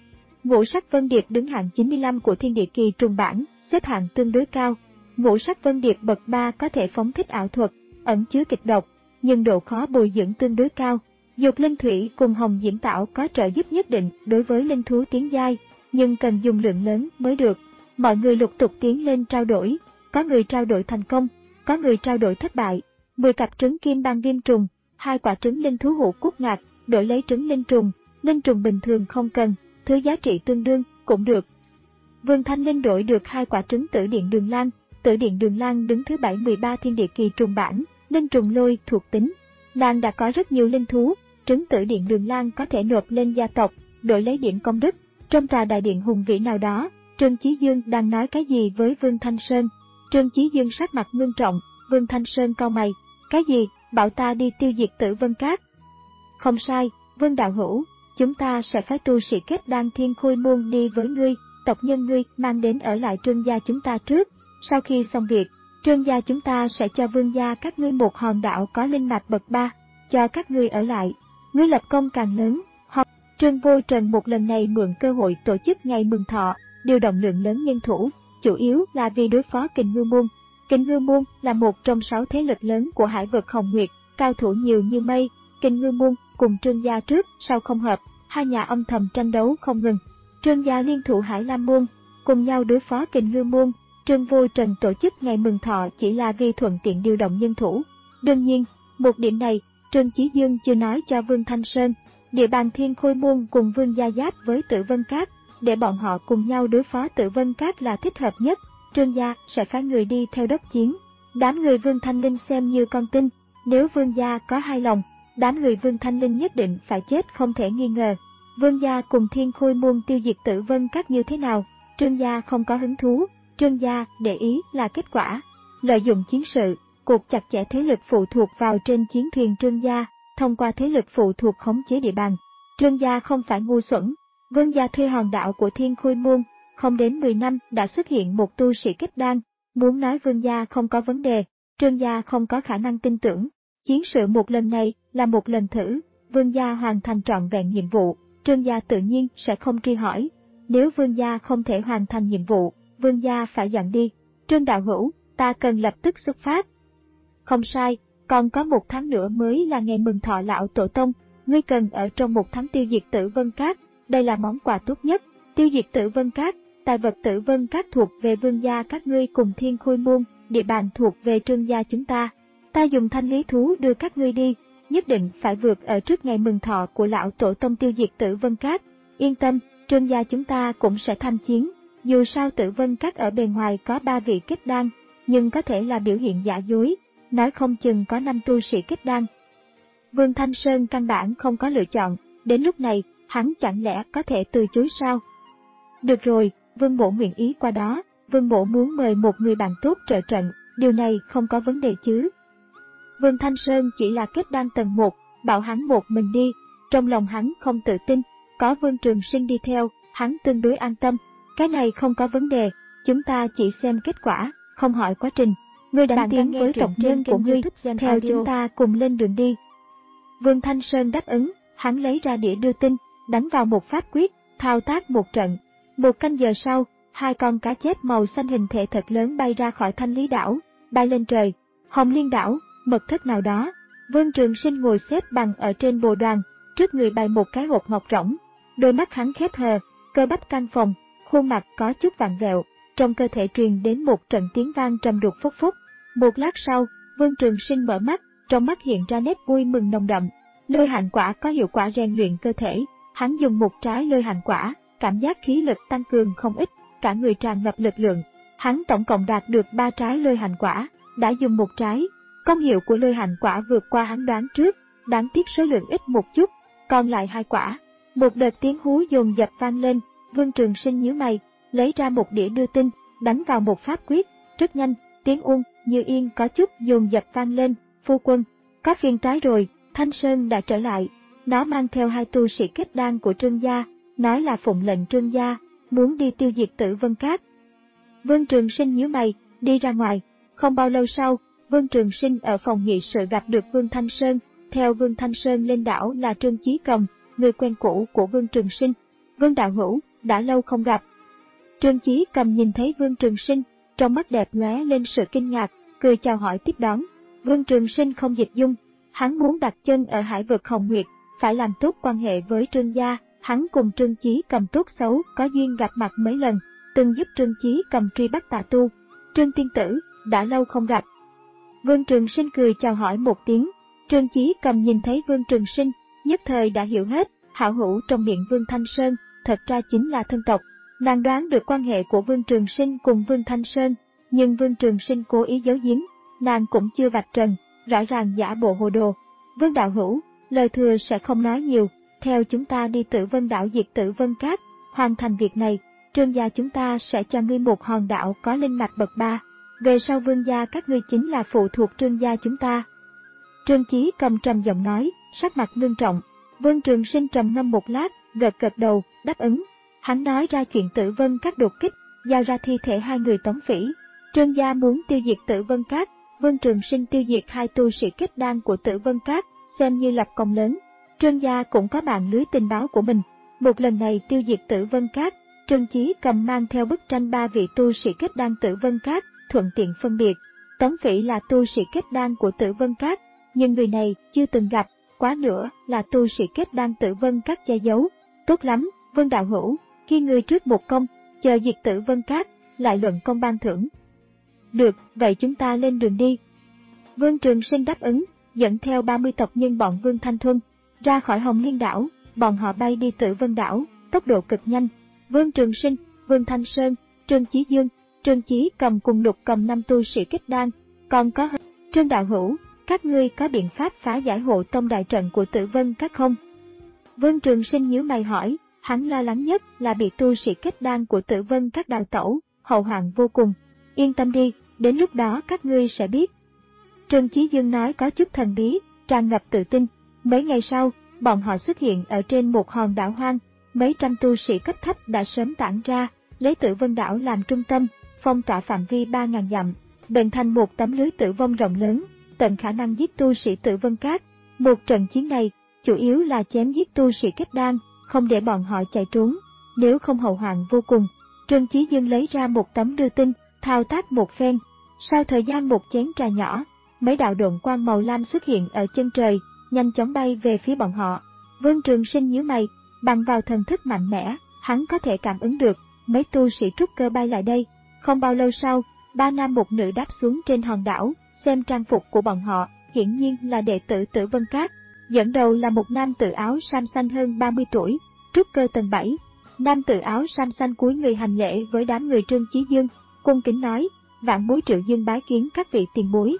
Ngũ sắc vân điệp đứng hạng chín mươi lăm của thiên địa kỳ trùng bản, xếp hạng tương đối cao. Ngũ sắc vân điệp bậc ba có thể phóng thích ảo thuật, ẩn chứa kịch độc, nhưng độ khó bồi dưỡng tương đối cao. Dục linh thủy cùng hồng diễm tảo có trợ giúp nhất định đối với linh thú tiến giai, nhưng cần dùng lượng lớn mới được. Mọi người lục tục tiến lên trao đổi, có người trao đổi thành công, có người trao đổi thất bại. mười cặp trứng kim ban viêm trùng, hai quả trứng linh thú hủ cúc ngạc, đổi lấy trứng linh trùng, linh trùng bình thường không cần, thứ giá trị tương đương cũng được. Vương Thanh Linh đổi được hai quả trứng tử điện đường lan, tử điện đường lan đứng thứ bảy mười ba thiên địa kỳ trùng bản, linh trùng lôi thuộc tính. Nàng đã có rất nhiều linh thú, trứng tử điện đường lan có thể nộp lên gia tộc, đổi lấy điểm công đức. Trong tòa đại điện hùng vĩ nào đó, Trương Chí Dương đang nói cái gì với Vương Thanh Sơn. Trương Chí Dương sắc mặt ngưng trọng, Vương Thanh Sơn cau mày, cái gì, bảo ta đi tiêu diệt Tử Vân Các? Không sai, Vương đạo hữu, chúng ta sẽ phái tu sĩ kết đan thiên khôi môn đi với ngươi, tộc nhân ngươi mang đến ở lại Trương gia chúng ta trước. Sau khi xong việc, Trương gia chúng ta sẽ cho Vương gia các ngươi một hòn đảo có linh mạch bậc ba, cho các ngươi ở lại. Ngươi lập công càng lớn. Hoặc Trương Vô Trần một lần này mượn cơ hội tổ chức ngày mừng thọ, điều động lượng lớn nhân thủ, chủ yếu là vì đối phó Kình Ngư Môn. Kình Ngư Môn là một trong sáu thế lực lớn của Hải vực Hồng Nguyệt, cao thủ nhiều như mây. Kình Ngư Môn cùng Trương gia trước sau không hợp, hai nhà âm thầm tranh đấu không ngừng. Trương gia liên thủ Hải Lam Môn, cùng nhau đối phó Kình Ngư Môn. Trương Vô Trần tổ chức ngày mừng thọ chỉ là vì thuận tiện điều động nhân thủ. Đương nhiên, một điểm này, Trương Chí Dương chưa nói cho Vương Thanh Sơn. Địa bàn Thiên Khôi Môn cùng Vương gia giáp với Tử Vân Các, để bọn họ cùng nhau đối phó Tử Vân Các là thích hợp nhất. Trương gia sẽ phái người đi theo đốc chiến. Đám người Vương Thanh Linh xem như con tin, nếu Vương gia có hai lòng, đám người Vương Thanh Linh nhất định phải chết không thể nghi ngờ. Vương gia cùng Thiên Khôi Môn tiêu diệt Tử Vân Các như thế nào, Trương gia không có hứng thú. Trương gia để ý là kết quả, lợi dụng chiến sự, cuộc chặt chẽ thế lực phụ thuộc vào trên chiến thuyền Trương gia, thông qua thế lực phụ thuộc khống chế địa bàn. Trương gia không phải ngu xuẩn, Vương gia thuê hòn đảo của Thiên Khôi Môn, không đến mười năm đã xuất hiện một tu sĩ kết đan, muốn nói Vương gia không có vấn đề, Trương gia không có khả năng tin tưởng. Chiến sự một lần này là một lần thử, Vương gia hoàn thành trọn vẹn nhiệm vụ, Trương gia tự nhiên sẽ không truy hỏi. Nếu Vương gia không thể hoàn thành nhiệm vụ, Vương gia phải dặn đi. Trương đạo hữu, ta cần lập tức xuất phát. Không sai, còn có một tháng nữa mới là ngày mừng thọ lão tổ tông, ngươi cần ở trong một tháng tiêu diệt Tử Vân Các, đây là món quà tốt nhất. Tiêu diệt Tử Vân Các, tài vật Tử Vân Các thuộc về Vương gia các ngươi cùng Thiên Khôi Môn, địa bàn thuộc về Trương gia chúng ta. Ta dùng thanh lý thú đưa các ngươi đi, nhất định phải vượt ở trước ngày mừng thọ của lão tổ tông tiêu diệt Tử Vân Các. Yên tâm, Trương gia chúng ta cũng sẽ tham chiến. Dù sao Tử Vân Các ở bề ngoài có ba vị kết đan, nhưng có thể là biểu hiện giả dối, nói không chừng có năm tu sĩ kết đan. Vương Thanh Sơn căn bản không có lựa chọn, đến lúc này, hắn chẳng lẽ có thể từ chối sao? Được rồi, Vương Mỗ nguyện ý qua đó, Vương Mỗ muốn mời một người bạn tốt trợ trận, điều này không có vấn đề chứ. Vương Thanh Sơn chỉ là kết đan tầng một, bảo hắn một mình đi, trong lòng hắn không tự tin, có Vương Trường Sinh đi theo, hắn tương đối an tâm. Cái này không có vấn đề, chúng ta chỉ xem kết quả, không hỏi quá trình. Ngươi đánh tiếng với tộc nhân của ngươi, theo chúng ta cùng lên đường đi. Vương Thanh Sơn đáp ứng, hắn lấy ra đĩa đưa tin, đánh vào một pháp quyết, thao tác một trận. Một canh giờ sau, hai con cá chép màu xanh hình thể thật lớn bay ra khỏi Thanh Lý đảo, bay lên trời. Hồng Liên đảo, mật thất nào đó. Vương Trường Sinh ngồi xếp bằng ở trên bồ đoàn, trước người bày một cái hộp ngọc rỗng. Đôi mắt hắn khép hờ, cơ bắp căng phồng, khuôn mặt có chút vặn vẹo, trong cơ thể truyền đến một trận tiếng vang trầm đục phúc phúc. Một lát sau, Vương Trường Sinh mở mắt, trong mắt hiện ra nét vui mừng nồng đậm. Lôi hạnh quả có hiệu quả rèn luyện cơ thể, hắn dùng một trái lôi hạnh quả, cảm giác khí lực tăng cường không ít, cả người tràn ngập lực lượng. Hắn tổng cộng đạt được ba trái lôi hạnh quả, đã dùng một trái. Công hiệu của lôi hạnh quả vượt qua hắn đoán trước, đáng tiếc số lượng ít một chút, còn lại hai quả. Một đợt tiếng hú dồn dập vang lên, Vương Trường Sinh nhíu mày, lấy ra một đĩa đưa tin, đánh vào một pháp quyết, rất nhanh, tiếng Uông, Như Yên có chút dồn dập vang lên, phu quân, có phiền toái rồi, Thanh Sơn đã trở lại, nó mang theo hai tu sĩ kết đan của Trương gia, nói là phụng lệnh Trương gia, muốn đi tiêu diệt Tử Vân Các. Vương Trường Sinh nhíu mày, đi ra ngoài, không bao lâu sau, Vương Trường Sinh ở phòng nghị sự gặp được Vương Thanh Sơn, theo Vương Thanh Sơn lên đảo là Trương Chí Cầm, người quen cũ của Vương Trường Sinh. Vương đạo hữu, đã lâu không gặp. Trương Chí Cầm nhìn thấy Vương Trường Sinh, trong mắt đẹp lóe lên sự kinh ngạc, cười chào hỏi tiếp đón. Vương Trường Sinh không dịch dung, hắn muốn đặt chân ở hải vực Hồng Nguyệt, phải làm tốt quan hệ với Trương gia. Hắn cùng Trương Chí Cầm tốt xấu có duyên gặp mặt mấy lần, từng giúp Trương Chí Cầm truy bắt tà tu. Trương tiên tử, đã lâu không gặp. Vương Trường Sinh cười chào hỏi một tiếng. Trương Chí Cầm nhìn thấy Vương Trường Sinh, nhất thời đã hiểu hết, hảo hữu trong miệng Vương Thanh Sơn, thật ra chính là thân tộc. Nàng đoán được quan hệ của Vương Trường Sinh cùng Vương Thanh Sơn, nhưng Vương Trường Sinh cố ý giấu giếm, nàng cũng chưa vạch trần, rõ ràng giả bộ hồ đồ. Vương đạo hữu, lời thừa sẽ không nói nhiều, theo chúng ta đi Tử Vân đảo diệt Tử Vân Các, hoàn thành việc này, Trương gia chúng ta sẽ cho ngươi một hòn đảo có linh mạch bậc ba. Về sau Vương gia các ngươi chính là phụ thuộc Trương gia chúng ta. Trương Chí Cầm trầm giọng nói, sắc mặt ngưng trọng. Vương Trường Sinh trầm ngâm một lát, gật gật đầu, đáp ứng. Hắn nói ra chuyện Tử Vân Các đột kích, giao ra thi thể hai người tống phỉ. Trương gia muốn tiêu diệt Tử Vân Các, Vương Trường Sinh tiêu diệt hai tu sĩ kết đan của Tử Vân Các, xem như lập công lớn. Trương gia cũng có mạng lưới tình báo của mình. Một lần này tiêu diệt Tử Vân Các, Trương Chí Cầm mang theo bức tranh ba vị tu sĩ kết đan Tử Vân Các, thuận tiện phân biệt. Tống Phỉ là tu sĩ kết đan của Tử Vân Các, nhưng người này chưa từng gặp, quá nữa là tu sĩ kết đan Tử Vân Các che giấu. Tốt lắm, Vương đạo hữu, khi ngươi trước một công, chờ diệt Tử Vân Các, lại luận công ban thưởng. Được, vậy chúng ta lên đường đi. Vương Trường Sinh đáp ứng, dẫn theo ba mươi tộc nhân bọn Vương Thanh Thuân, ra khỏi Hồng Liên đảo, bọn họ bay đi Tử Vân đảo, tốc độ cực nhanh. Vương Trường Sinh, Vương Thanh Sơn, Trương Chí Dương, Trương Chí Cầm cùng Lục Cầm năm tu sĩ kết đan, còn có Trương đạo hữu, các ngươi có biện pháp phá giải hộ tông đại trận của Tử Vân Các không? Vương Trường Sinh nhíu mày hỏi, hắn lo lắng nhất là bị tu sĩ kết đan của Tử Vân Các đào tẩu, hậu hoạn vô cùng. Yên tâm đi, đến lúc đó các ngươi sẽ biết. Trương Chí Dương nói có chút thần bí, tràn ngập tự tin. Mấy ngày sau, bọn họ xuất hiện ở trên một hòn đảo hoang, mấy trăm tu sĩ cấp thấp đã sớm tản ra, lấy Tử Vân đảo làm trung tâm, phong tỏa phạm vi ba nghìn dặm, bệnh thành một tấm lưới tử vong rộng lớn, tận khả năng giết tu sĩ Tử Vân Các. Một trận chiến này, chủ yếu là chém giết tu sĩ kết đan, không để bọn họ chạy trốn, nếu không hậu hoạn vô cùng. Trương Chí Dương lấy ra một tấm đưa tin, thao tác một phen. Sau thời gian một chén trà nhỏ, mấy đạo độn quang màu lam xuất hiện ở chân trời, nhanh chóng bay về phía bọn họ. Vương Trường Sinh nhíu mày, bằng vào thần thức mạnh mẽ, hắn có thể cảm ứng được mấy tu sĩ trúc cơ bay lại đây. Không bao lâu sau, ba nam một nữ đáp xuống trên hòn đảo, xem trang phục của bọn họ, hiển nhiên là đệ tử Tử Vân Các. Dẫn đầu là một nam tử áo sam xanh hơn ba mươi tuổi, trúc cơ tầng bảy. Nam tử áo sam xanh cúi người hành lễ với đám người Trương Chí Dương, cung kính nói, vạn bối Triệu Dương bái kiến các vị tiền bối.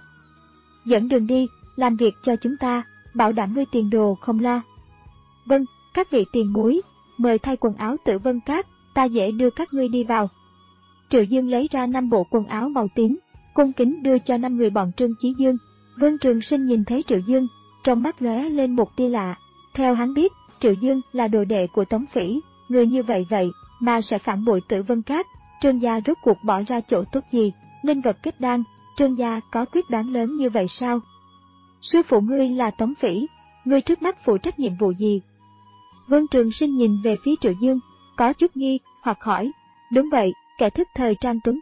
Dẫn đường đi, làm việc cho chúng ta, bảo đảm ngươi tiền đồ không lo. Vâng, các vị tiền bối, mời thay quần áo Tử Vân Các, ta dễ đưa các ngươi đi vào. Triệu Dương lấy ra năm bộ quần áo màu tím, cung kính đưa cho năm người bọn Trương Chí Dương. Vương Trường Sinh nhìn thấy Triệu Dương, trong mắt lóe lên một tia lạ. Theo hắn biết, Triệu Dương là đồ đệ của Tống Phỉ, người như vậy vậy mà sẽ phản bội Tử Vân Các. Trương gia rốt cuộc bỏ ra chỗ tốt gì? Linh vật kết đan, Trương gia có quyết đoán lớn như vậy sao? Sư phụ ngươi là Tống Phỉ, ngươi trước mắt phụ trách nhiệm vụ gì? Vương Trường Sinh nhìn về phía Triệu Dương, có chút nghi hoặc hỏi. Đúng vậy, kẻ thức thời Trang Tuấn Kiệt,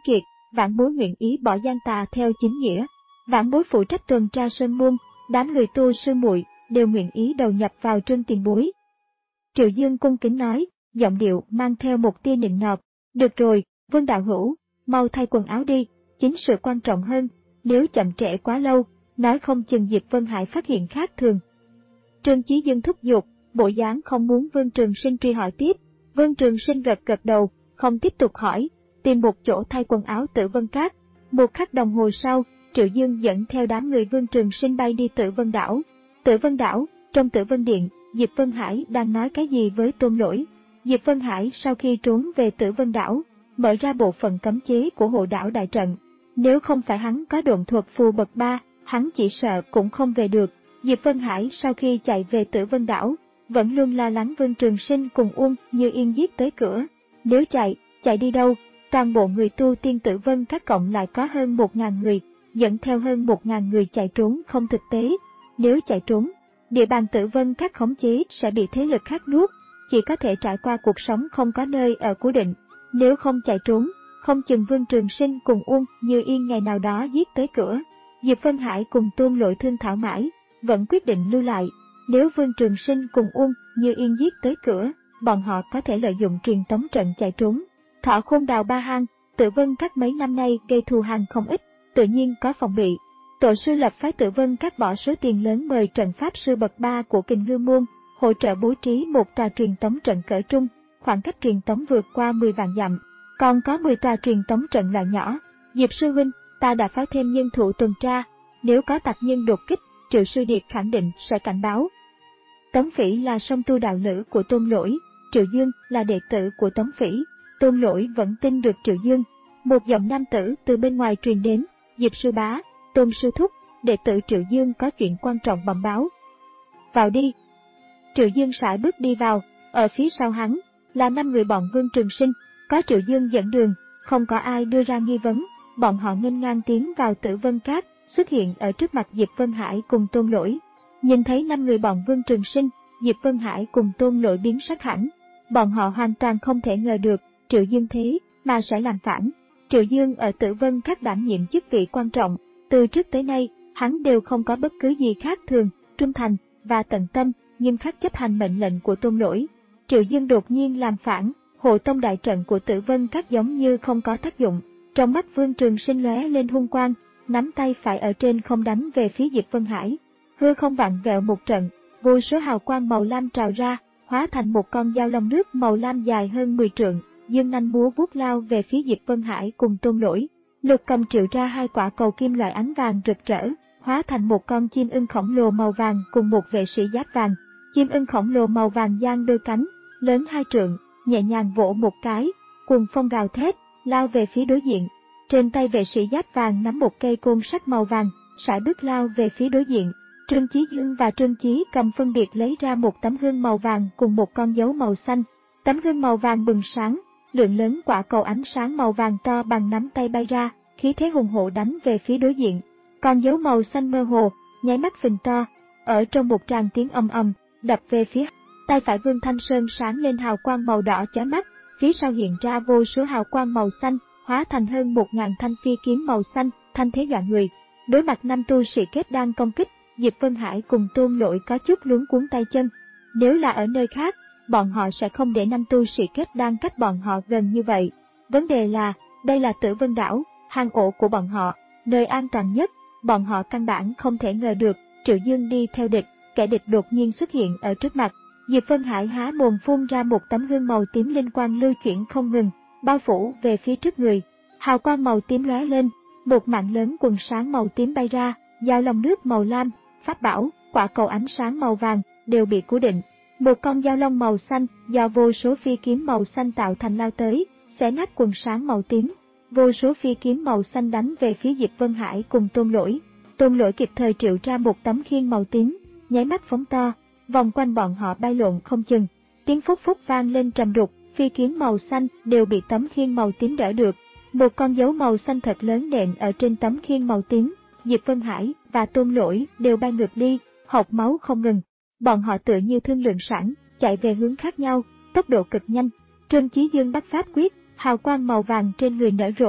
Vãn Bối nguyện ý bỏ gian tà theo chính nghĩa. Vãn Bối phụ trách tuần tra sơn môn, đám người tu sư muội đều nguyện ý đầu nhập vào Trương tiền bối. Triệu Dương cung kính nói, giọng điệu mang theo một tia nịnh nọt. Được rồi, Vương đạo hữu, mau thay quần áo đi, chính sự quan trọng hơn, nếu chậm trễ quá lâu, nói không chừng Diệp Vân Hải phát hiện khác thường. Trương Chí Dương thúc giục, bộ dáng không muốn Vương Trường Sinh truy hỏi tiếp. Vương Trường Sinh gật gật đầu, không tiếp tục hỏi, tìm một chỗ thay quần áo Tử Vân Các. Một khắc đồng hồ sau, Triệu Dương dẫn theo đám người Vương Trường Sinh bay đi Tử Vân Đảo. Tử Vân Đảo, trong Tử Vân Điện, Diệp Vân Hải đang nói cái gì với Tôn Lỗi. Diệp Vân Hải sau khi trốn về Tử Vân Đảo, mở ra bộ phận cấm chế của hộ đảo đại trận. Nếu không phải hắn có độn thuật phù bậc ba, hắn chỉ sợ cũng không về được. Diệp Vân Hải sau khi chạy về Tử Vân Đảo, vẫn luôn lo lắng Vương Trường Sinh cùng Uông Như Yên giết tới cửa. Nếu chạy, chạy đi đâu? Toàn bộ người tu tiên Tử Vân Các cộng lại có hơn một ngàn người, dẫn theo hơn một ngàn người chạy trốn không thực tế. Nếu chạy trốn, địa bàn Tử Vân Các khống chế sẽ bị thế lực khác nuốt, chỉ có thể trải qua cuộc sống không có nơi ở cố định. Nếu không chạy trốn, không chừng Vương Trường Sinh cùng Uông Như Yên ngày nào đó giết tới cửa. Diệp Vân Hải cùng Tôn Lỗi thương thảo mãi, vẫn quyết định lưu lại. Nếu Vương Trường Sinh cùng Uông Như Yên giết tới cửa, bọn họ có thể lợi dụng truyền tống trận chạy trốn. Thọ Khôn đào ba hang, Tử Vân Các mấy năm nay gây thù hằn không ít, tự nhiên có phòng bị. Tổ sư lập phái Tử Vân Các bỏ số tiền lớn mời trận pháp sư bậc ba của Kình Ngư Môn, hỗ trợ bố trí một tòa truyền tống trận cỡ trung, khoảng cách truyền tống vượt qua mười vạn dặm. Còn có mười tòa truyền tống trận loại nhỏ. Diệp sư huynh, ta đã phái thêm nhân thủ tuần tra, nếu có tặc nhân đột kích, Triệu sư điệt khẳng định sẽ cảnh báo. Tống Phỉ là song tu đạo lữ của Tôn Lỗi, Triệu Dương là đệ tử của Tống Phỉ. Tôn Lỗi vẫn tin được Triệu Dương. Một giọng nam tử từ bên ngoài truyền đến, Diệp sư bá, Tôn sư thúc, đệ tử Triệu Dương có chuyện quan trọng bẩm báo. Vào đi. Triệu Dương sải bước đi vào, ở phía sau hắn là năm người bọn Vương Trường Sinh, có Triệu Dương dẫn đường, không có ai đưa ra nghi vấn, bọn họ nghênh ngang tiến vào Tử Vân Các, xuất hiện ở trước mặt Diệp Vân Hải cùng Tôn Lỗi. Nhìn thấy năm người bọn Vương Trường Sinh, Diệp Vân Hải cùng Tôn Lỗi biến sắc hẳn. Bọn họ hoàn toàn không thể ngờ được, Triệu Dương thế mà sẽ làm phản. Triệu Dương ở Tử Vân Các đảm nhiệm chức vị quan trọng, từ trước tới nay, hắn đều không có bất cứ gì khác thường, trung thành và tận tâm, nghiêm khắc chấp hành mệnh lệnh của Tôn Lỗi. Triệu Dương đột nhiên làm phản, hộ tông đại trận của Tử Vân Các giống như không có tác dụng. Trong mắt Vương Trường Sinh lóe lên hung quang, nắm tay phải ở trên không đánh về phía Diệp Vân Hải. Hư không vặn vẹo một trận, vô số hào quang màu lam trào ra, hóa thành một con dao long nước màu lam dài hơn mười trượng, dương nanh búa vuốt lao về phía Diệp Vân Hải cùng Tôn Lỗi. Lục Cầm triệu ra hai quả cầu kim loại ánh vàng rực rỡ, hóa thành một con chim ưng khổng lồ màu vàng cùng một vệ sĩ giáp vàng. Chim ưng khổng lồ màu vàng giang đôi cánh, lớn hai trượng, nhẹ nhàng vỗ một cái, cuồng phong gào thét, lao về phía đối diện. Trên tay vệ sĩ giáp vàng nắm một cây côn sắt màu vàng, sải bước lao về phía đối diện. Trương Chí Dương và Trương Chí Cầm phân biệt lấy ra một tấm gương màu vàng cùng một con dấu màu xanh. Tấm gương màu vàng bừng sáng, lượng lớn quả cầu ánh sáng màu vàng to bằng nắm tay bay ra, khí thế hùng hổ đánh về phía đối diện. Con dấu màu xanh mơ hồ, nháy mắt phình to, ở trong một tràng tiếng ầm ầm, đập về phía. Tay phải Vương Thanh Sơn sáng lên hào quang màu đỏ chói mắt, phía sau hiện ra vô số hào quang màu xanh, hóa thành hơn một ngàn thanh phi kiếm màu xanh, thanh thế dọa người. Đối mặt năm tu sĩ kết đang công kích, Diệp Vân Hải cùng Tôn Lỗi có chút luống cuống tay chân. Nếu là ở nơi khác, bọn họ sẽ không để năm tu sĩ kết đang cách bọn họ gần như vậy. Vấn đề là, đây là Tử Vân Đảo, hang ổ của bọn họ, nơi an toàn nhất, bọn họ căn bản không thể ngờ được, Triệu Dương đi theo địch, kẻ địch đột nhiên xuất hiện ở trước mặt. Diệp Vân Hải há mồm phun ra một tấm hương màu tím linh quang lưu chuyển không ngừng, bao phủ về phía trước người. Hào quang màu tím lóe lên, một mạng lớn quần sáng màu tím bay ra, dao long nước màu lam, pháp bảo, quả cầu ánh sáng màu vàng đều bị cố định. Một con dao long màu xanh do vô số phi kiếm màu xanh tạo thành lao tới, xé nát quần sáng màu tím. Vô số phi kiếm màu xanh đánh về phía Diệp Vân Hải cùng Tôn Lỗi. Tôn Lỗi kịp thời triệu ra một tấm khiên màu tím, nháy mắt phóng to, vòng quanh bọn họ bay lộn không chừng. Tiếng phúc phúc vang lên trầm đục, phi kiếm màu xanh đều bị tấm khiên màu tím đỡ được. Một con dấu màu xanh thật lớn nện ở trên tấm khiên màu tím, Diệp Vân Hải và Tôn Lỗi đều bay ngược đi, hộc máu không ngừng. Bọn họ tựa như thương lượng sẵn, chạy về hướng khác nhau, tốc độ cực nhanh. Trương Chí Dương bắt pháp quyết, hào quang màu vàng trên người nở rộ,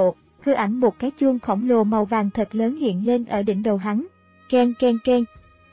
hư ảnh một cái chuông khổng lồ màu vàng thật lớn hiện lên ở đỉnh đầu hắn. Keng keng keng.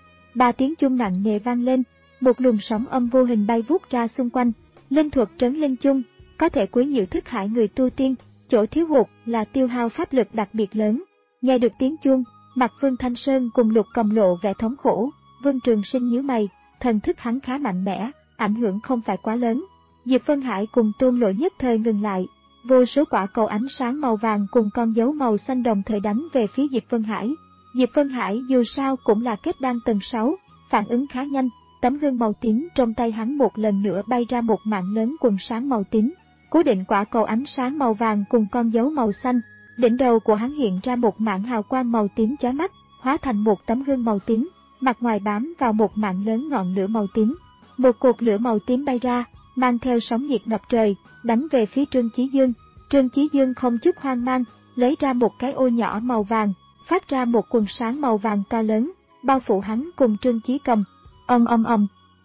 Ba tiếng chuông nặng nề vang lên, một luồng sóng âm vô hình bay vút ra xung quanh. Linh thuật trấn linh chung, có thể quấy nhiễu thức hải người tu tiên, chỗ thiếu hụt là tiêu hao pháp lực đặc biệt lớn. Nghe được tiếng chuông, mặt Vương Thanh Sơn cùng Lục Cầm lộ vẻ thống khổ. Vương Trường Sinh nhíu mày, thần thức hắn khá mạnh mẽ, ảnh hưởng không phải quá lớn. Diệp Vân Hải cùng Tôn Lỗi nhất thời ngừng lại, vô số quả cầu ánh sáng màu vàng cùng con dấu màu xanh đồng thời đánh về phía Diệp Vân Hải. Diệp Vân Hải dù sao cũng là kết đan tầng sáu, phản ứng khá nhanh, tấm gương màu tím trong tay hắn một lần nữa bay ra một mạng lớn quần sáng màu tím, cố định quả cầu ánh sáng màu vàng cùng con dấu màu xanh. Đỉnh đầu của hắn hiện ra một mảng hào quang màu tím chói mắt, hóa thành một tấm gương màu tím, mặt ngoài bám vào một mạng lớn ngọn lửa màu tím. Một cột lửa màu tím bay ra, mang theo sóng nhiệt ngập trời, đánh về phía Trương Chí Dương. Trương Chí Dương không chút hoang mang, lấy ra một cái ô nhỏ màu vàng, phát ra một quần sáng màu vàng to lớn, bao phủ hắn cùng Trương Chí Cầm. Ầm ầm ầm.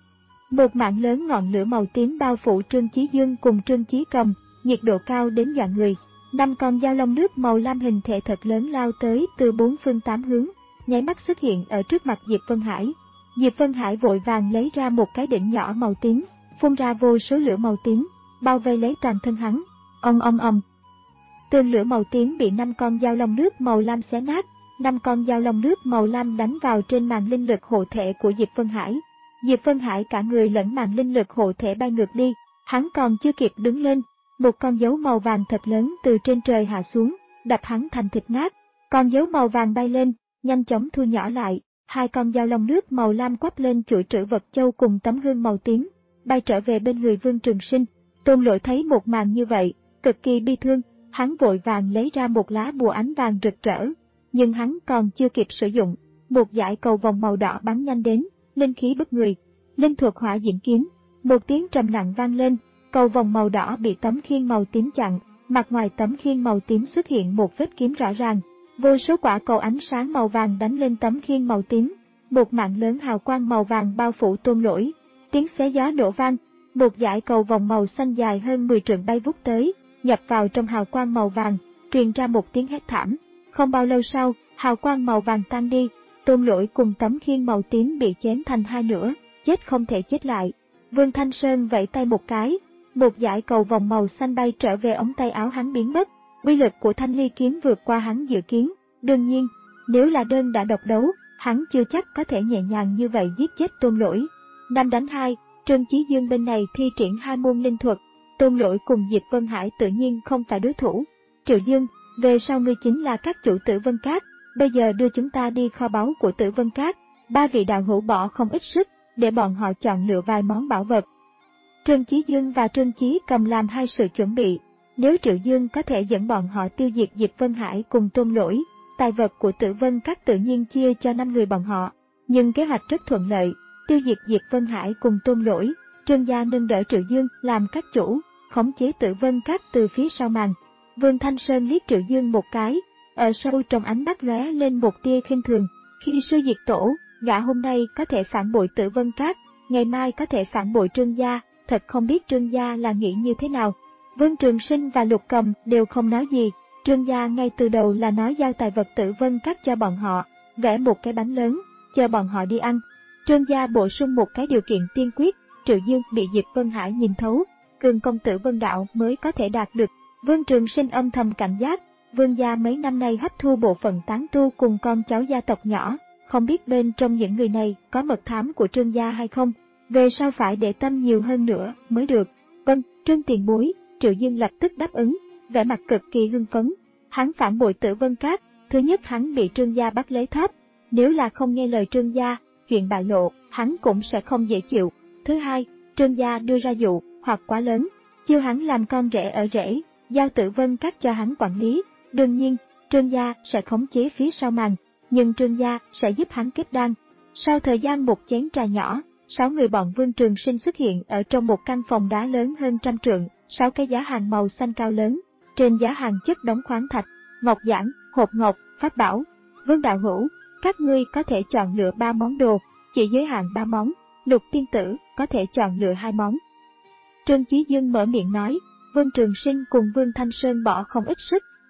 Một mạng lớn ngọn lửa màu tím bao phủ Trương Chí Dương cùng Trương Chí Cầm, nhiệt độ cao đến dọa người. Năm con dao long nước màu lam hình thể thật lớn lao tới từ bốn phương tám hướng, nháy mắt xuất hiện ở trước mặt Diệp Vân Hải. Diệp Vân Hải vội vàng lấy ra một cái đỉnh nhỏ màu tím, phun ra vô số lửa màu tím, bao vây lấy toàn thân hắn. Ong ong ong. Tường lửa màu tím bị năm con dao long nước màu lam xé nát, năm con dao long nước màu lam đánh vào trên màn linh lực hộ thể của Diệp Vân Hải. Diệp Vân Hải cả người lẫn màn linh lực hộ thể bay ngược đi, hắn còn chưa kịp đứng lên, một con dấu màu vàng thật lớn từ trên trời hạ xuống, đập hắn thành thịt nát. Con dấu màu vàng bay lên, nhanh chóng thu nhỏ lại, hai con dao long nước màu lam quắp lên chuỗi trữ vật châu cùng tấm gương màu tím, bay trở về bên người Vương Trường Sinh. Tôn Lỗi thấy một màn như vậy, cực kỳ bi thương, hắn vội vàng lấy ra một lá bùa ánh vàng rực rỡ, nhưng hắn còn chưa kịp sử dụng, một dải cầu vòng màu đỏ bắn nhanh đến, linh khí bức người. Linh thuật hỏa diễm kiếm, một tiếng trầm nặng vang lên, cầu vòng màu đỏ bị tấm khiên màu tím chặn, mặt ngoài tấm khiên màu tím xuất hiện một vết kiếm rõ ràng. Vô số quả cầu ánh sáng màu vàng đánh lên tấm khiên màu tím, một mạng lớn hào quang màu vàng bao phủ Tôn Lỗi. Tiếng xé gió nổ vang, một dải cầu vòng màu xanh dài hơn mười trượng bay vút tới, nhập vào trong hào quang màu vàng, truyền ra một tiếng hét thảm. Không bao lâu sau, hào quang màu vàng tan đi, Tôn Lỗi cùng tấm khiên màu tím bị chém thành hai nửa, chết không thể chết lại. Vương Thanh Sơn vẫy tay một cái, một dải cầu vòng màu xanh bay trở về ống tay áo hắn biến mất. Uy lực của Thanh Ly kiếm vượt qua hắn dự kiến, đương nhiên, nếu là đơn đã độc đấu, hắn chưa chắc có thể nhẹ nhàng như vậy giết chết Tôn Lỗi. Năm đánh hai, Trương Chí Dương bên này thi triển hai môn linh thuật, Tôn Lỗi cùng Diệp Vân Hải tự nhiên không phải đối thủ. Triệu Dương, về sau ngươi chính là các chủ Tử Vân Các, bây giờ đưa chúng ta đi kho báu của Tử Vân Các. Ba vị đạo hữu bỏ không ít sức, để bọn họ chọn lựa vài món bảo vật. Trương Chí Dương và Trương Chí Cầm làm hai sự chuẩn bị. Nếu Triệu Dương có thể dẫn bọn họ tiêu diệt Diệp Vân Hải cùng Tôn Lỗi, tài vật của Tử Vân Các tự nhiên chia cho năm người bọn họ. Nhưng kế hoạch rất thuận lợi, tiêu diệt Diệp Vân Hải cùng Tôn Lỗi, Trương gia nâng đỡ Triệu Dương làm các chủ, khống chế Tử Vân Các từ phía sau màn. Vương Thanh Sơn liếc Triệu Dương một cái, ở sâu trong ánh mắt lóe lên một tia khinh thường. Khi sư diệt tổ, gã hôm nay có thể phản bội Tử Vân Các, ngày mai có thể phản bội Trương gia, thật không biết Trương gia là nghĩ như thế nào. Vương Trường Sinh và Lục Cầm đều không nói gì, Trương gia ngay từ đầu là nói giao tài vật Tử Vân Các cho bọn họ, vẽ một cái bánh lớn, chờ bọn họ đi ăn. Trương gia bổ sung một cái điều kiện tiên quyết, Triệu Dương bị Diệp Vân Hải nhìn thấu, cường công tử Vân đạo mới có thể đạt được. Vương Trường Sinh âm thầm cảnh giác, Vương gia mấy năm nay hấp thu bộ phận tán tu cùng con cháu gia tộc nhỏ, không biết bên trong những người này có mật thám của Trương gia hay không, về sau phải để tâm nhiều hơn nữa mới được. Vâng, Trương tiền bối. Triệu Dương lập tức đáp ứng, vẻ mặt cực kỳ hưng phấn. Hắn phản bội Tử Vân Các, thứ nhất hắn bị Trương gia bắt lấy thóp, nếu là không nghe lời Trương gia, chuyện bại lộ, hắn cũng sẽ không dễ chịu. Thứ hai, Trương gia đưa ra dụ hoặc quá lớn, chiêu hắn làm con rể ở rể, giao Tử Vân Các cho hắn quản lý. Đương nhiên, Trương gia sẽ khống chế phía sau màn, nhưng Trương gia sẽ giúp hắn kết đan. Sau thời gian một chén trà nhỏ, sáu người bọn Vương Trường Sinh xuất hiện ở trong một căn phòng đá lớn hơn trăm trượng. Sáu cái giá hàng màu xanh cao lớn, trên giá hàng chất đống khoáng thạch, ngọc giản, hộp ngọc, pháp bảo. Vương đạo hữu, các ngươi có thể chọn lựa ba món đồ, chỉ giới hạn ba món. Lục tiên tử có thể chọn lựa hai món. Trương Chí Dương mở miệng nói. Vương Trường Sinh cùng Vương Thanh Sơn bỏ không ít sức,